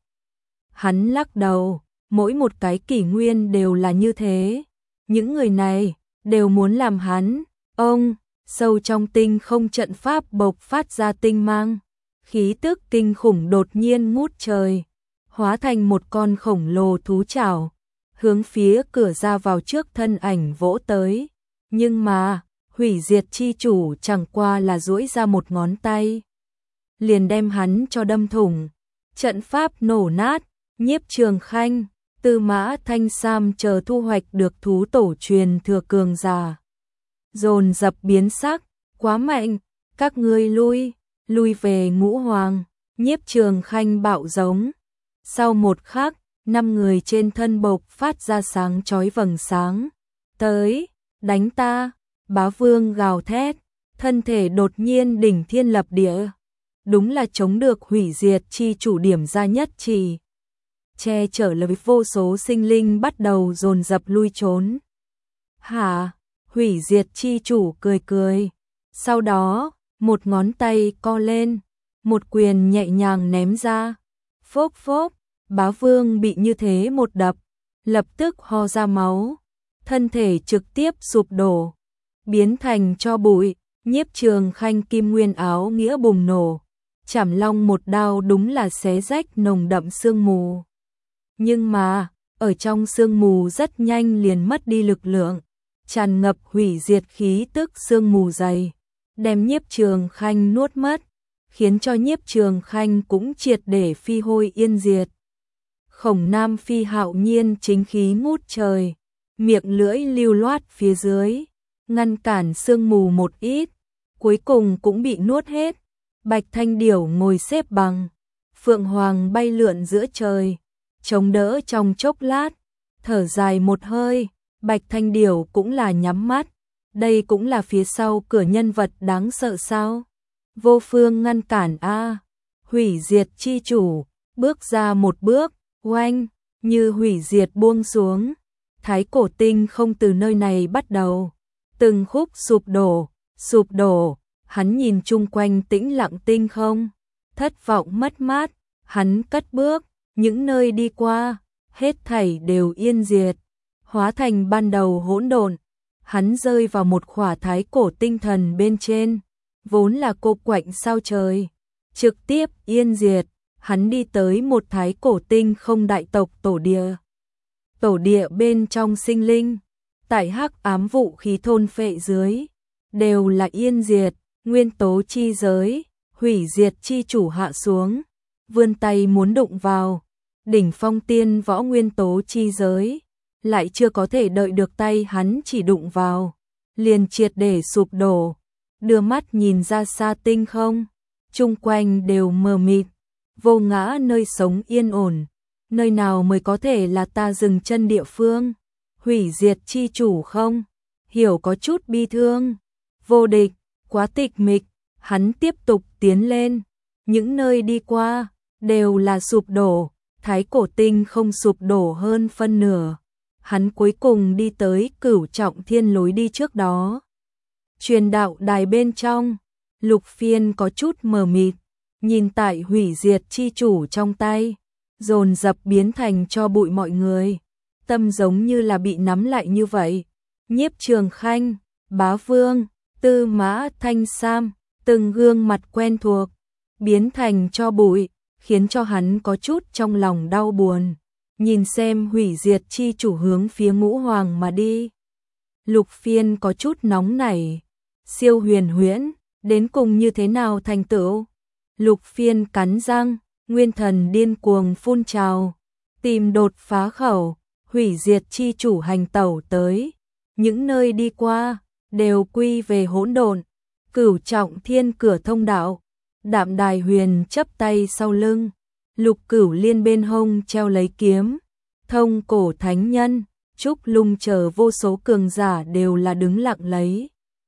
Speaker 1: Hắn lắc đầu, mỗi một cái kỷ nguyên đều là như thế, những người này đều muốn làm hắn Ông, sâu trong tinh không trận pháp bộc phát ra tinh mang, khí tức kinh khủng đột nhiên ngút trời, hóa thành một con khổng lồ thú chảo, hướng phía cửa ra vào trước thân ảnh vỗ tới. Nhưng mà, hủy diệt chi chủ chẳng qua là duỗi ra một ngón tay, liền đem hắn cho đâm thủng. Trận pháp nổ nát, Nhiếp Trường Khanh, Tư Mã Thanh Sam chờ thu hoạch được thú tổ truyền thừa cường giả. Dồn dập biến sắc, quá mạnh, các ngươi lui, lui về Ngũ Hoàng. Nhiếp Trường Khanh bạo giống. Sau một khắc, năm người trên thân bộc phát ra sáng chói vầng sáng. Tới, đánh ta, Bá Vương gào thét, thân thể đột nhiên đỉnh thiên lập địa. Đúng là chống được hủy diệt chi chủ điểm ra nhất trì. Che chở lấy vô số sinh linh bắt đầu dồn dập lui trốn. Hả? Hủy diệt chi chủ cười cười. Sau đó, một ngón tay co lên, một quyền nhẹ nhàng ném ra. Phốc phốc, Bá Vương bị như thế một đập, lập tức ho ra máu, thân thể trực tiếp sụp đổ, biến thành tro bụi. Nhiếp Trường Khanh kim nguyên áo nghĩa bùng nổ, chảm long một đao đúng là xé rách nồng đậm sương mù. Nhưng mà, ở trong sương mù rất nhanh liền mất đi lực lượng, tràn ngập hủy diệt khí tức sương mù dày, đem Nhiếp Trường Khanh nuốt mất, khiến cho Nhiếp Trường Khanh cũng triệt để phi hôi yên diệt. Khổng Nam Phi hạo nhiên chính khí ngút trời, miệng lưỡi lưu loát phía dưới, ngăn cản sương mù một ít, cuối cùng cũng bị nuốt hết. Bạch Thanh Điểu ngồi xếp bằng, Phượng Hoàng bay lượn giữa trời, chống đỡ trong chốc lát, thở dài một hơi. Bạch Thanh Điểu cũng là nhắm mắt, đây cũng là phía sau cửa nhân vật đáng sợ sao? Vô phương ngăn cản a. Hủy diệt chi chủ, bước ra một bước, oanh, như hủy diệt buông xuống. Thái cổ tinh không từ nơi này bắt đầu, từng khúc sụp đổ, sụp đổ. Hắn nhìn chung quanh tĩnh lặng tinh không, thất vọng mất mát, hắn cất bước, những nơi đi qua, hết thảy đều yên diệt, hóa thành ban đầu hỗn độn. Hắn rơi vào một khỏa thái cổ tinh thần bên trên, vốn là cô quạnh sao trời, trực tiếp yên diệt. Hắn đi tới một thái cổ tinh không đại tộc tổ địa. Tổ địa bên trong sinh linh, tại hắc ám vũ khí thôn phệ dưới, đều là yên diệt. Nguyên tố chi giới, hủy diệt chi chủ hạ xuống, vươn tay muốn đụng vào, đỉnh phong tiên võ nguyên tố chi giới, lại chưa có thể đợi được tay hắn chỉ đụng vào, liền triệt để sụp đổ. Đưa mắt nhìn ra xa tinh không, chung quanh đều mờ mịt, vô ngã nơi sống yên ổn, nơi nào mới có thể là ta dừng chân địa phương? Hủy diệt chi chủ không? Hiểu có chút bi thương, vô địch. Quá tịch mịch, hắn tiếp tục tiến lên, những nơi đi qua, đều là sụp đổ, thái cổ tinh không sụp đổ hơn phân nửa. Hắn cuối cùng đi tới cửu trọng thiên lối đi trước đó. Truyền đạo đài bên trong, Lục Phiên có chút mờ mịt, nhìn tại hủy diệt chi chủ trong tay, dồn dập biến thành cho bụi mọi người, tâm giống như là bị nắm lại như vậy. Nhiếp Trường Khanh, Bá Vương, Tư Mã Thanh Sam, từng gương mặt quen thuộc, biến thành cho bụi, khiến cho hắn có chút trong lòng đau buồn. Nhìn xem hủy diệt chi chủ hướng phía Ngũ Hoàng mà đi. Lục Phiên có chút nóng nảy, siêu huyền huyễn, đến cùng như thế nào thành tựu? Lục Phiên cắn răng, nguyên thần điên cuồng phun trào, tìm đột phá khẩu, hủy diệt chi chủ hành tẩu tới, những nơi đi qua đều quy về hỗn độn. Cửu trọng thiên cửa thông đạo, Đạm Đài Huyền chắp tay sau lưng, Lục Cửu Liên bên hông treo lấy kiếm, Thông Cổ Thánh Nhân, Trúc Lung chờ vô số cường giả đều là đứng lặng lấy.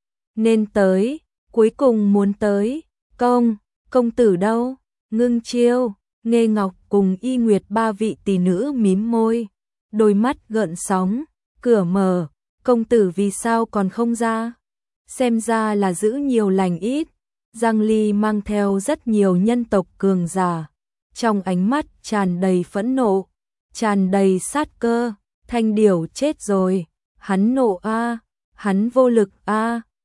Speaker 1: Nên tới, cuối cùng muốn tới, công, công tử đâu? Ngưng Chiêu, Nghê Ngọc cùng Y Nguyệt ba vị tỷ nữ mím môi, đôi mắt gợn sóng, cửa mở, công tử vì sao còn không ra? Xem ra là giữ nhiều lành ít. Giang Ly mang theo rất nhiều nhân tộc cường giả, trong ánh mắt tràn đầy phẫn nộ, tràn đầy sát cơ. Thanh Điểu chết rồi, hắn nộ a, hắn vô lực a,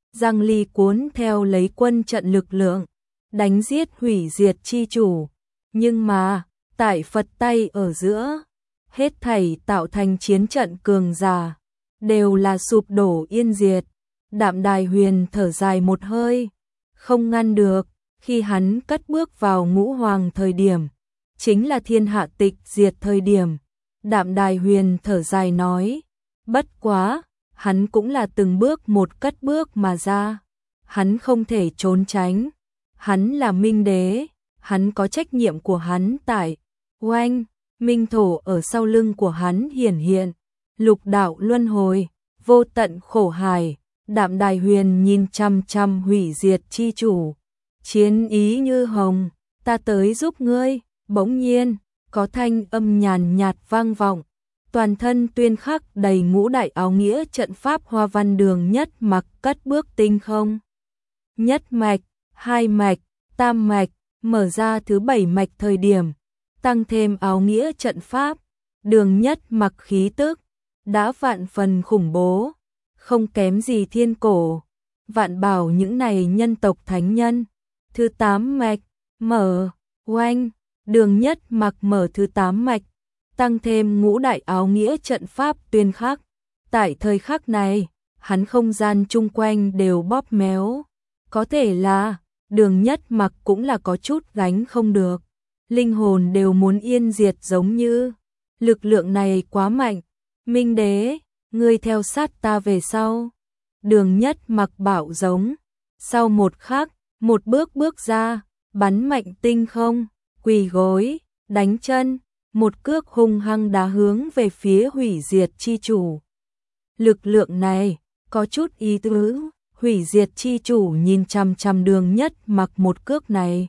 Speaker 1: Giang Ly cuốn theo lấy quân trận lực lượng, đánh giết hủy diệt chi chủ. Nhưng mà, tại Phật tay ở giữa, hết thảy tạo thành chiến trận cường giả, đều là sụp đổ yên diệt. Đạm Đài Huyền thở dài một hơi, không ngăn được, khi hắn cất bước vào ngũ hoàng thời điểm, chính là thiên hạ tịch diệt thời điểm. Đạm Đài Huyền thở dài nói, bất quá, hắn cũng là từng bước một cất bước mà ra, hắn không thể trốn tránh, hắn là minh đế, hắn có trách nhiệm của hắn tại oanh, minh thổ ở sau lưng của hắn hiển hiện, lục đạo luân hồi, vô tận khổ hải. Đạm Đài Huyền nhìn chăm chăm hủy diệt chi chủ, chiến ý như hồng, ta tới giúp ngươi. Bỗng nhiên, có thanh âm nhàn nhạt vang vọng, toàn thân tuyên khắc đầy ngũ đại áo nghĩa trận pháp hoa văn Đường Nhất Mặc cất bước tinh không. Nhất mạch, hai mạch, tam mạch, mở ra thứ bảy mạch thời điểm, tăng thêm áo nghĩa trận pháp, Đường Nhất Mặc khí tức, đã vạn phần khủng bố, không kém gì thiên cổ. Vạn bảo những này nhân tộc thánh nhân. Thứ tám mạch, mở, oanh. Đường Nhất Mặc mở thứ tám mạch, tăng thêm ngũ đại áo nghĩa trận pháp tuyên khắc. Tại thời khắc này, hắn không gian chung quanh đều bóp méo. Có thể là, Đường Nhất Mặc cũng là có chút gánh không được. Linh hồn đều muốn yên diệt giống như. Lực lượng này quá mạnh. Minh đế, ngươi theo sát ta về sau. Đường Nhất Mặc bảo giống. Sau một khắc, một bước bước ra, bắn mạnh tinh không. Quỳ gối, đánh chân, một cước hung hăng đá hướng về phía hủy diệt chi chủ. Lực lượng này, có chút ý tứ, hủy diệt chi chủ nhìn chằm chằm Đường Nhất Mặc một cước này.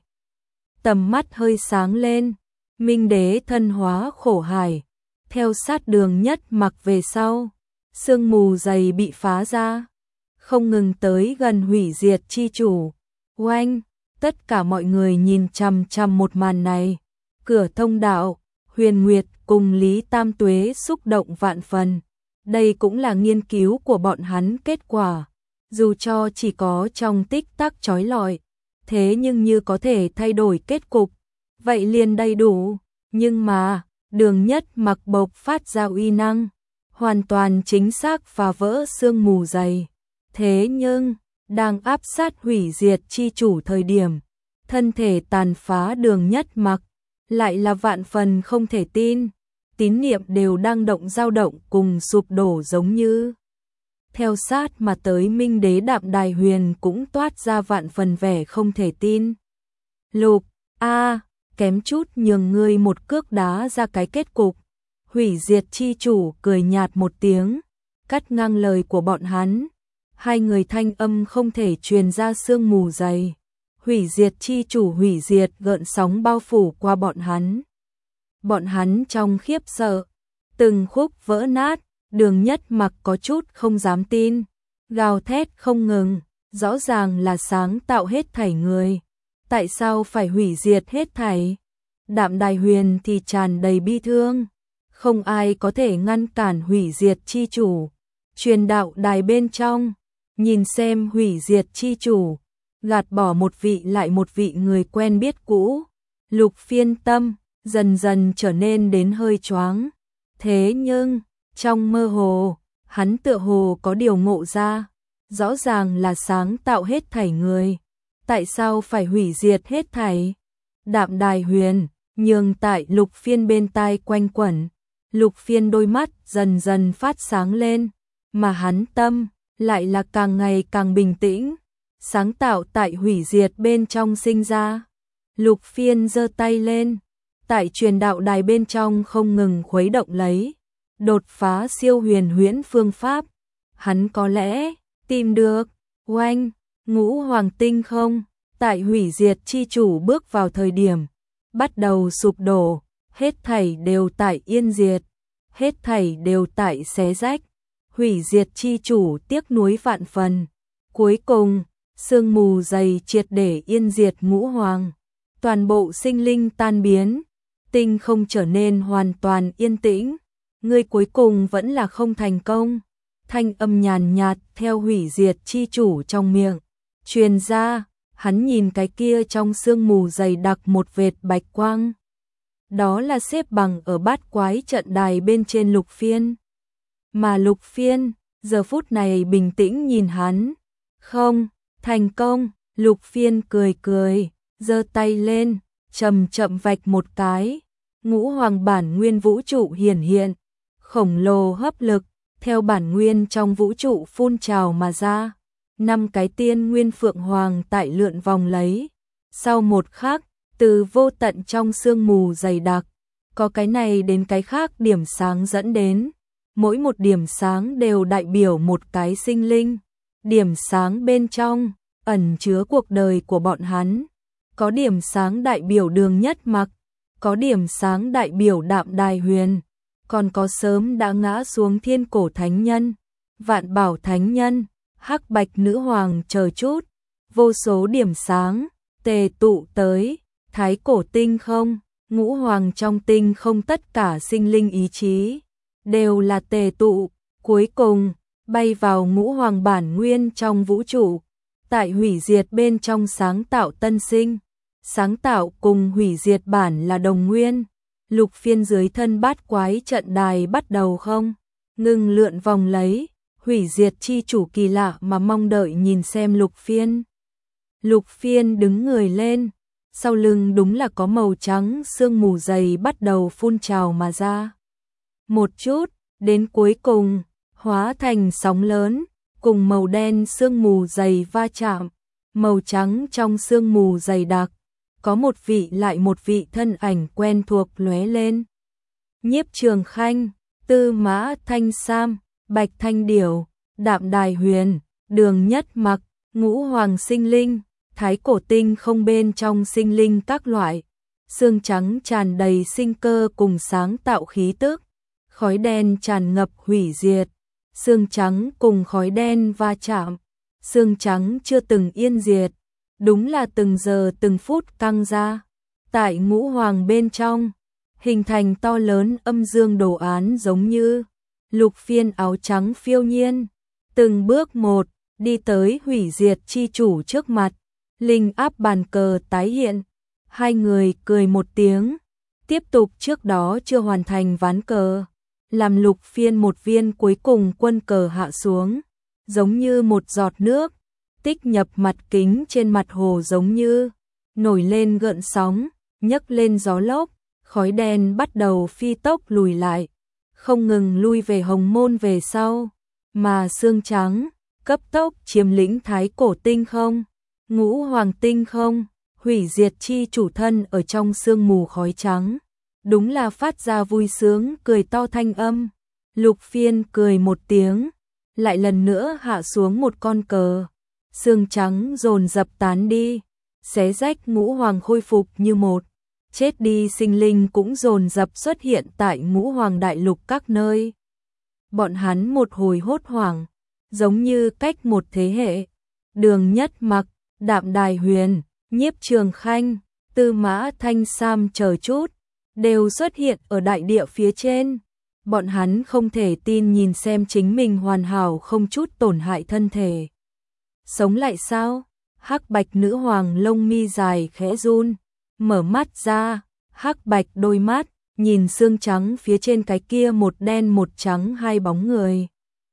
Speaker 1: Tầm mắt hơi sáng lên, minh đế thân hóa khổ hải, theo sát Đường Nhất Mặc về sau, sương mù dày bị phá ra, không ngừng tới gần hủy diệt chi chủ. Oanh! Tất cả mọi người nhìn chằm chằm một màn này. Cửa thông đạo, Huyền Nguyệt cùng Lý Tam Tuế xúc động vạn phần. Đây cũng là nghiên cứu của bọn hắn kết quả. Dù cho chỉ có trong tích tắc chói lọi, thế nhưng như có thể thay đổi kết cục, vậy liền đầy đủ. Nhưng mà, Đường Nhất Mặc bộc phát ra uy năng, hoàn toàn chính xác phá vỡ sương mù dày. Thế nhưng, đang áp sát hủy diệt chi chủ thời điểm, thân thể tàn phá Đường Nhất Mặc, lại là vạn phần không thể tin, tín niệm đều đang động dao động cùng sụp đổ giống như. Theo sát mà tới minh đế Đạm Đài Huyền cũng toát ra vạn phần vẻ không thể tin. Lục, a kém chút nhường ngươi một cước đá ra cái kết cục. Hủy diệt chi chủ cười nhạt một tiếng, cắt ngang lời của bọn hắn. Hai người thanh âm không thể truyền ra sương mù dày. Hủy diệt chi chủ hủy diệt gợn sóng bao phủ qua bọn hắn. Bọn hắn trong khiếp sợ, từng khúc vỡ nát, Đường Nhất Mặc có chút không dám tin, gào thét không ngừng, rõ ràng là sáng tạo hết thảy người. Tại sao phải hủy diệt hết thảy? Đạm Đài Huyền thì tràn đầy bi thương, không ai có thể ngăn cản hủy diệt chi chủ. Truyền đạo đài bên trong, nhìn xem hủy diệt chi chủ, gạt bỏ một vị lại một vị người quen biết cũ. Lục Phiên tâm, dần dần trở nên đến hơi choáng. Thế nhưng, trong mơ hồ, hắn tựa hồ có điều ngộ ra. Rõ ràng là sáng tạo hết thảy người. Tại sao phải hủy diệt hết thảy? Đạm Đài Huyền, nhường tại Lục Phiên bên tai quanh quẩn. Lục Phiên đôi mắt dần dần phát sáng lên, mà hắn tâm lại là càng ngày càng bình tĩnh. Sáng tạo tại hủy diệt bên trong sinh ra. Lục Phiên giơ tay lên, tại truyền đạo đài bên trong không ngừng khuấy động lấy, đột phá siêu huyền huyễn phương pháp. Hắn có lẽ tìm được. Oanh, ngũ hoàng tinh không, tại hủy diệt chi chủ bước vào thời điểm, bắt đầu sụp đổ, hết thảy đều tại yên diệt, hết thảy đều tại xé rách. Hủy diệt chi chủ tiếc nuối vạn phần. Cuối cùng, sương mù dày triệt để yên diệt ngũ hoàng, toàn bộ sinh linh tan biến, tinh không trở nên hoàn toàn yên tĩnh. Ngươi cuối cùng vẫn là không thành công. thanh âm nhàn nhạt theo hủy diệt chi chủ trong miệng truyền ra, hắn nhìn cái kia trong sương mù dày đặc một vệt bạch quang. Đó là xếp bằng ở bát quái trận đài bên trên Lục Phiên. Mà Lục Phiên, giờ phút này bình tĩnh nhìn hắn. Không, thành công, Lục Phiên cười cười, giơ tay lên, chậm chậm vạch một cái. Ngũ hoàng bản nguyên vũ trụ hiển hiện, khổng lồ hấp lực, theo bản nguyên trong vũ trụ phun trào mà ra. Năm cái tiên nguyên phượng hoàng tại lượn vòng lấy. Sau một khắc, từ vô tận trong sương mù dày đặc, có cái này đến cái khác điểm sáng dẫn đến. Mỗi một điểm sáng đều đại biểu một cái sinh linh. Điểm sáng bên trong, ẩn chứa cuộc đời của bọn hắn. Có điểm sáng đại biểu Đường Nhất Mặc, có điểm sáng đại biểu Đạm Đài Huyền, còn có sớm đã ngã xuống Thiên Cổ Thánh Nhân, Vạn Bảo Thánh Nhân, Hắc Bạch Nữ Hoàng chờ chút. Vô số điểm sáng tề tụ tới Thái Cổ Tinh Không, Ngũ Hoàng trong tinh không, tất cả sinh linh ý chí đều là tề tụ, cuối cùng bay vào Ngũ Hoàng bản nguyên trong vũ trụ, tại hủy diệt bên trong sáng tạo tân sinh. Sáng tạo cùng hủy diệt bản là đồng nguyên. Lục Phiên dưới thân bát quái trận đài bắt đầu không ngừng lượn vòng lấy, hủy diệt chi chủ kỳ lạ mà mong đợi nhìn xem Lục Phiên. Lục Phiên đứng người lên, sau lưng đúng là có màu trắng sương mù dày bắt đầu phun trào mà ra. Một chút, đến cuối cùng, hóa thành sóng lớn, cùng màu đen sương mù dày va chạm, màu trắng trong sương mù dày đặc. Có một vị lại một vị thân ảnh quen thuộc lóe lên. Nhiếp Trường Khanh, Tư Mã Thanh Sam, Bạch Thanh Điểu, Đạm Đài Huyền, Đường Nhất Mặc, Ngũ Hoàng sinh linh, Thái Cổ Tinh Không bên trong sinh linh các loại. Xương trắng tràn đầy sinh cơ cùng sáng tạo khí tức. Khói đen tràn ngập hủy diệt. Xương trắng cùng khói đen va chạm. Xương trắng chưa từng yên diệt. Đúng là từng giờ từng phút căng ra. Tại Ngũ Hoàng bên trong, hình thành to lớn âm dương đồ án giống như Lục Phiên áo trắng phiêu nhiên. Từng bước một, đi tới hủy diệt chi chủ trước mặt. Linh áp bàn cờ tái hiện. Hai người cười một tiếng. Tiếp tục trước đó chưa hoàn thành ván cờ. Làm Lục Phiên một viên cuối cùng quân cờ hạ xuống. Giống như một giọt nước. Tích nhập mặt kính trên mặt hồ giống như nổi lên gợn sóng, nhấc lên gió lốc, khói đen bắt đầu phi tốc lùi lại, không ngừng lui về hồng môn về sau, mà xương trắng cấp tốc chiếm lĩnh Thái Cổ Tinh Không, Ngũ Hoàng Tinh Không, hủy diệt chi chủ thân ở trong sương mù khói trắng, đúng là phát ra vui sướng cười to thanh âm. Lục Phiên cười một tiếng, lại lần nữa hạ xuống một con cờ. Sương trắng dồn dập tán đi, xé rách Ngũ Hoàng khôi phục như một, chết đi sinh linh cũng dồn dập xuất hiện tại Ngũ Hoàng đại lục các nơi. Bọn hắn một hồi hốt hoảng, giống như cách một thế hệ. Đường Nhất Mặc, Đạm Đài Huyền, Nhiếp Trường Khanh, Tư Mã Thanh Sam chờ chút, đều xuất hiện ở đại địa phía trên. Bọn hắn không thể tin nhìn xem chính mình hoàn hảo không chút tổn hại thân thể. Sống lại sao? Hắc Bạch Nữ Hoàng lông mi dài khẽ run, mở mắt ra, hắc bạch đôi mắt, nhìn xương trắng phía trên cái kia một đen một trắng hai bóng người.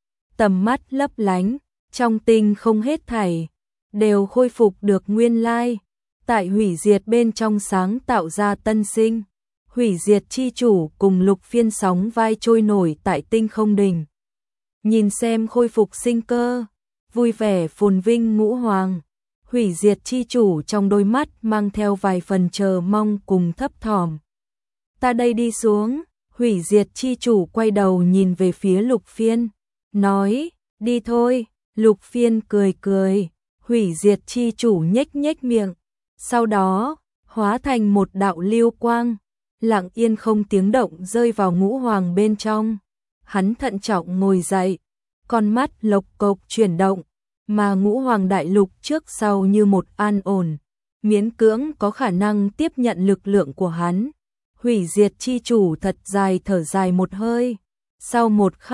Speaker 1: Tầm mắt lấp lánh, trong tinh không hết thảy, đều khôi phục được nguyên lai, tại hủy diệt bên trong sáng tạo ra tân sinh. Hủy diệt chi chủ cùng Lục Phiên sóng vai trôi nổi tại tinh không đỉnh. Nhìn xem khôi phục sinh cơ, vui vẻ phồn vinh Ngũ Hoàng, hủy diệt chi chủ trong đôi mắt mang theo vài phần chờ mong cùng thấp thỏm. Ta đây đi xuống, hủy diệt chi chủ quay đầu nhìn về phía Lục Phiên, nói, đi thôi. Lục Phiên cười cười, hủy diệt chi chủ nhếch nhếch miệng, sau đó, hóa thành một đạo lưu quang, lặng yên không tiếng động rơi vào Ngũ Hoàng bên trong. Hắn thận trọng ngồi dậy, con mắt lộc cộc chuyển động, mà Ngũ Hoàng đại lục trước sau như một an ổn, miễn cưỡng có khả năng tiếp nhận lực lượng của hắn. Hủy diệt chi chủ thật dài thở dài một hơi, sau một khắc,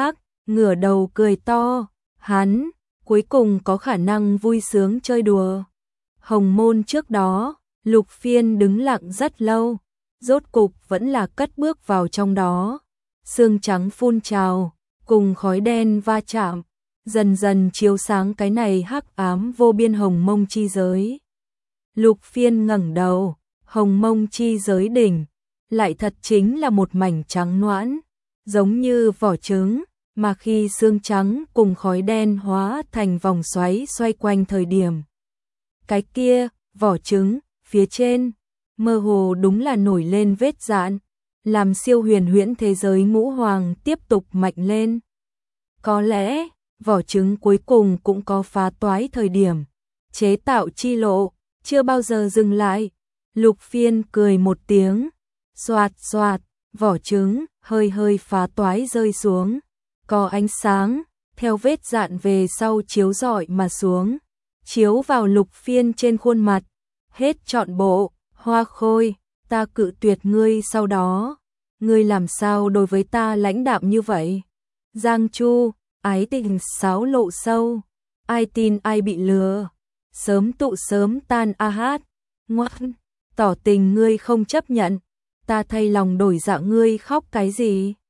Speaker 1: ngửa đầu cười to, hắn cuối cùng có khả năng vui sướng chơi đùa. Hồng môn trước đó, Lục Phiên đứng lặng rất lâu, rốt cục vẫn là cất bước vào trong đó. Sương trắng phun trào, cùng khói đen va chạm, dần dần chiếu sáng cái này hắc ám vô biên hồng mông chi giới. Lục Phiên ngẩng đầu, hồng mông chi giới đỉnh, lại thật chính là một mảnh trắng noãn, giống như vỏ trứng, mà khi sương trắng cùng khói đen hóa thành vòng xoáy xoay quanh thời điểm. Cái kia, vỏ trứng, phía trên, mơ hồ đúng là nổi lên vết dạn, làm siêu huyền huyễn thế giới ngũ hoàng tiếp tục mạnh lên. Có lẽ, vỏ trứng cuối cùng cũng có phá toái thời điểm, chế tạo chi lộ, chưa bao giờ dừng lại. Lục Phiên cười một tiếng, xoạt xoạt, vỏ trứng, hơi hơi phá toái rơi xuống. Có ánh sáng, theo vết dạn về sau chiếu rọi mà xuống, chiếu vào Lục Phiên trên khuôn mặt, hết trọn bộ, Hoa Khôi, ta cự tuyệt ngươi sau đó, ngươi làm sao đối với ta lãnh đạm như vậy? Giang Chu, ái tình sáo lộ sâu, ai tin ai bị lừa, sớm tụ sớm tan a hát, ngoan, tỏ tình ngươi không chấp nhận, ta thay lòng đổi dạ ngươi khóc cái gì?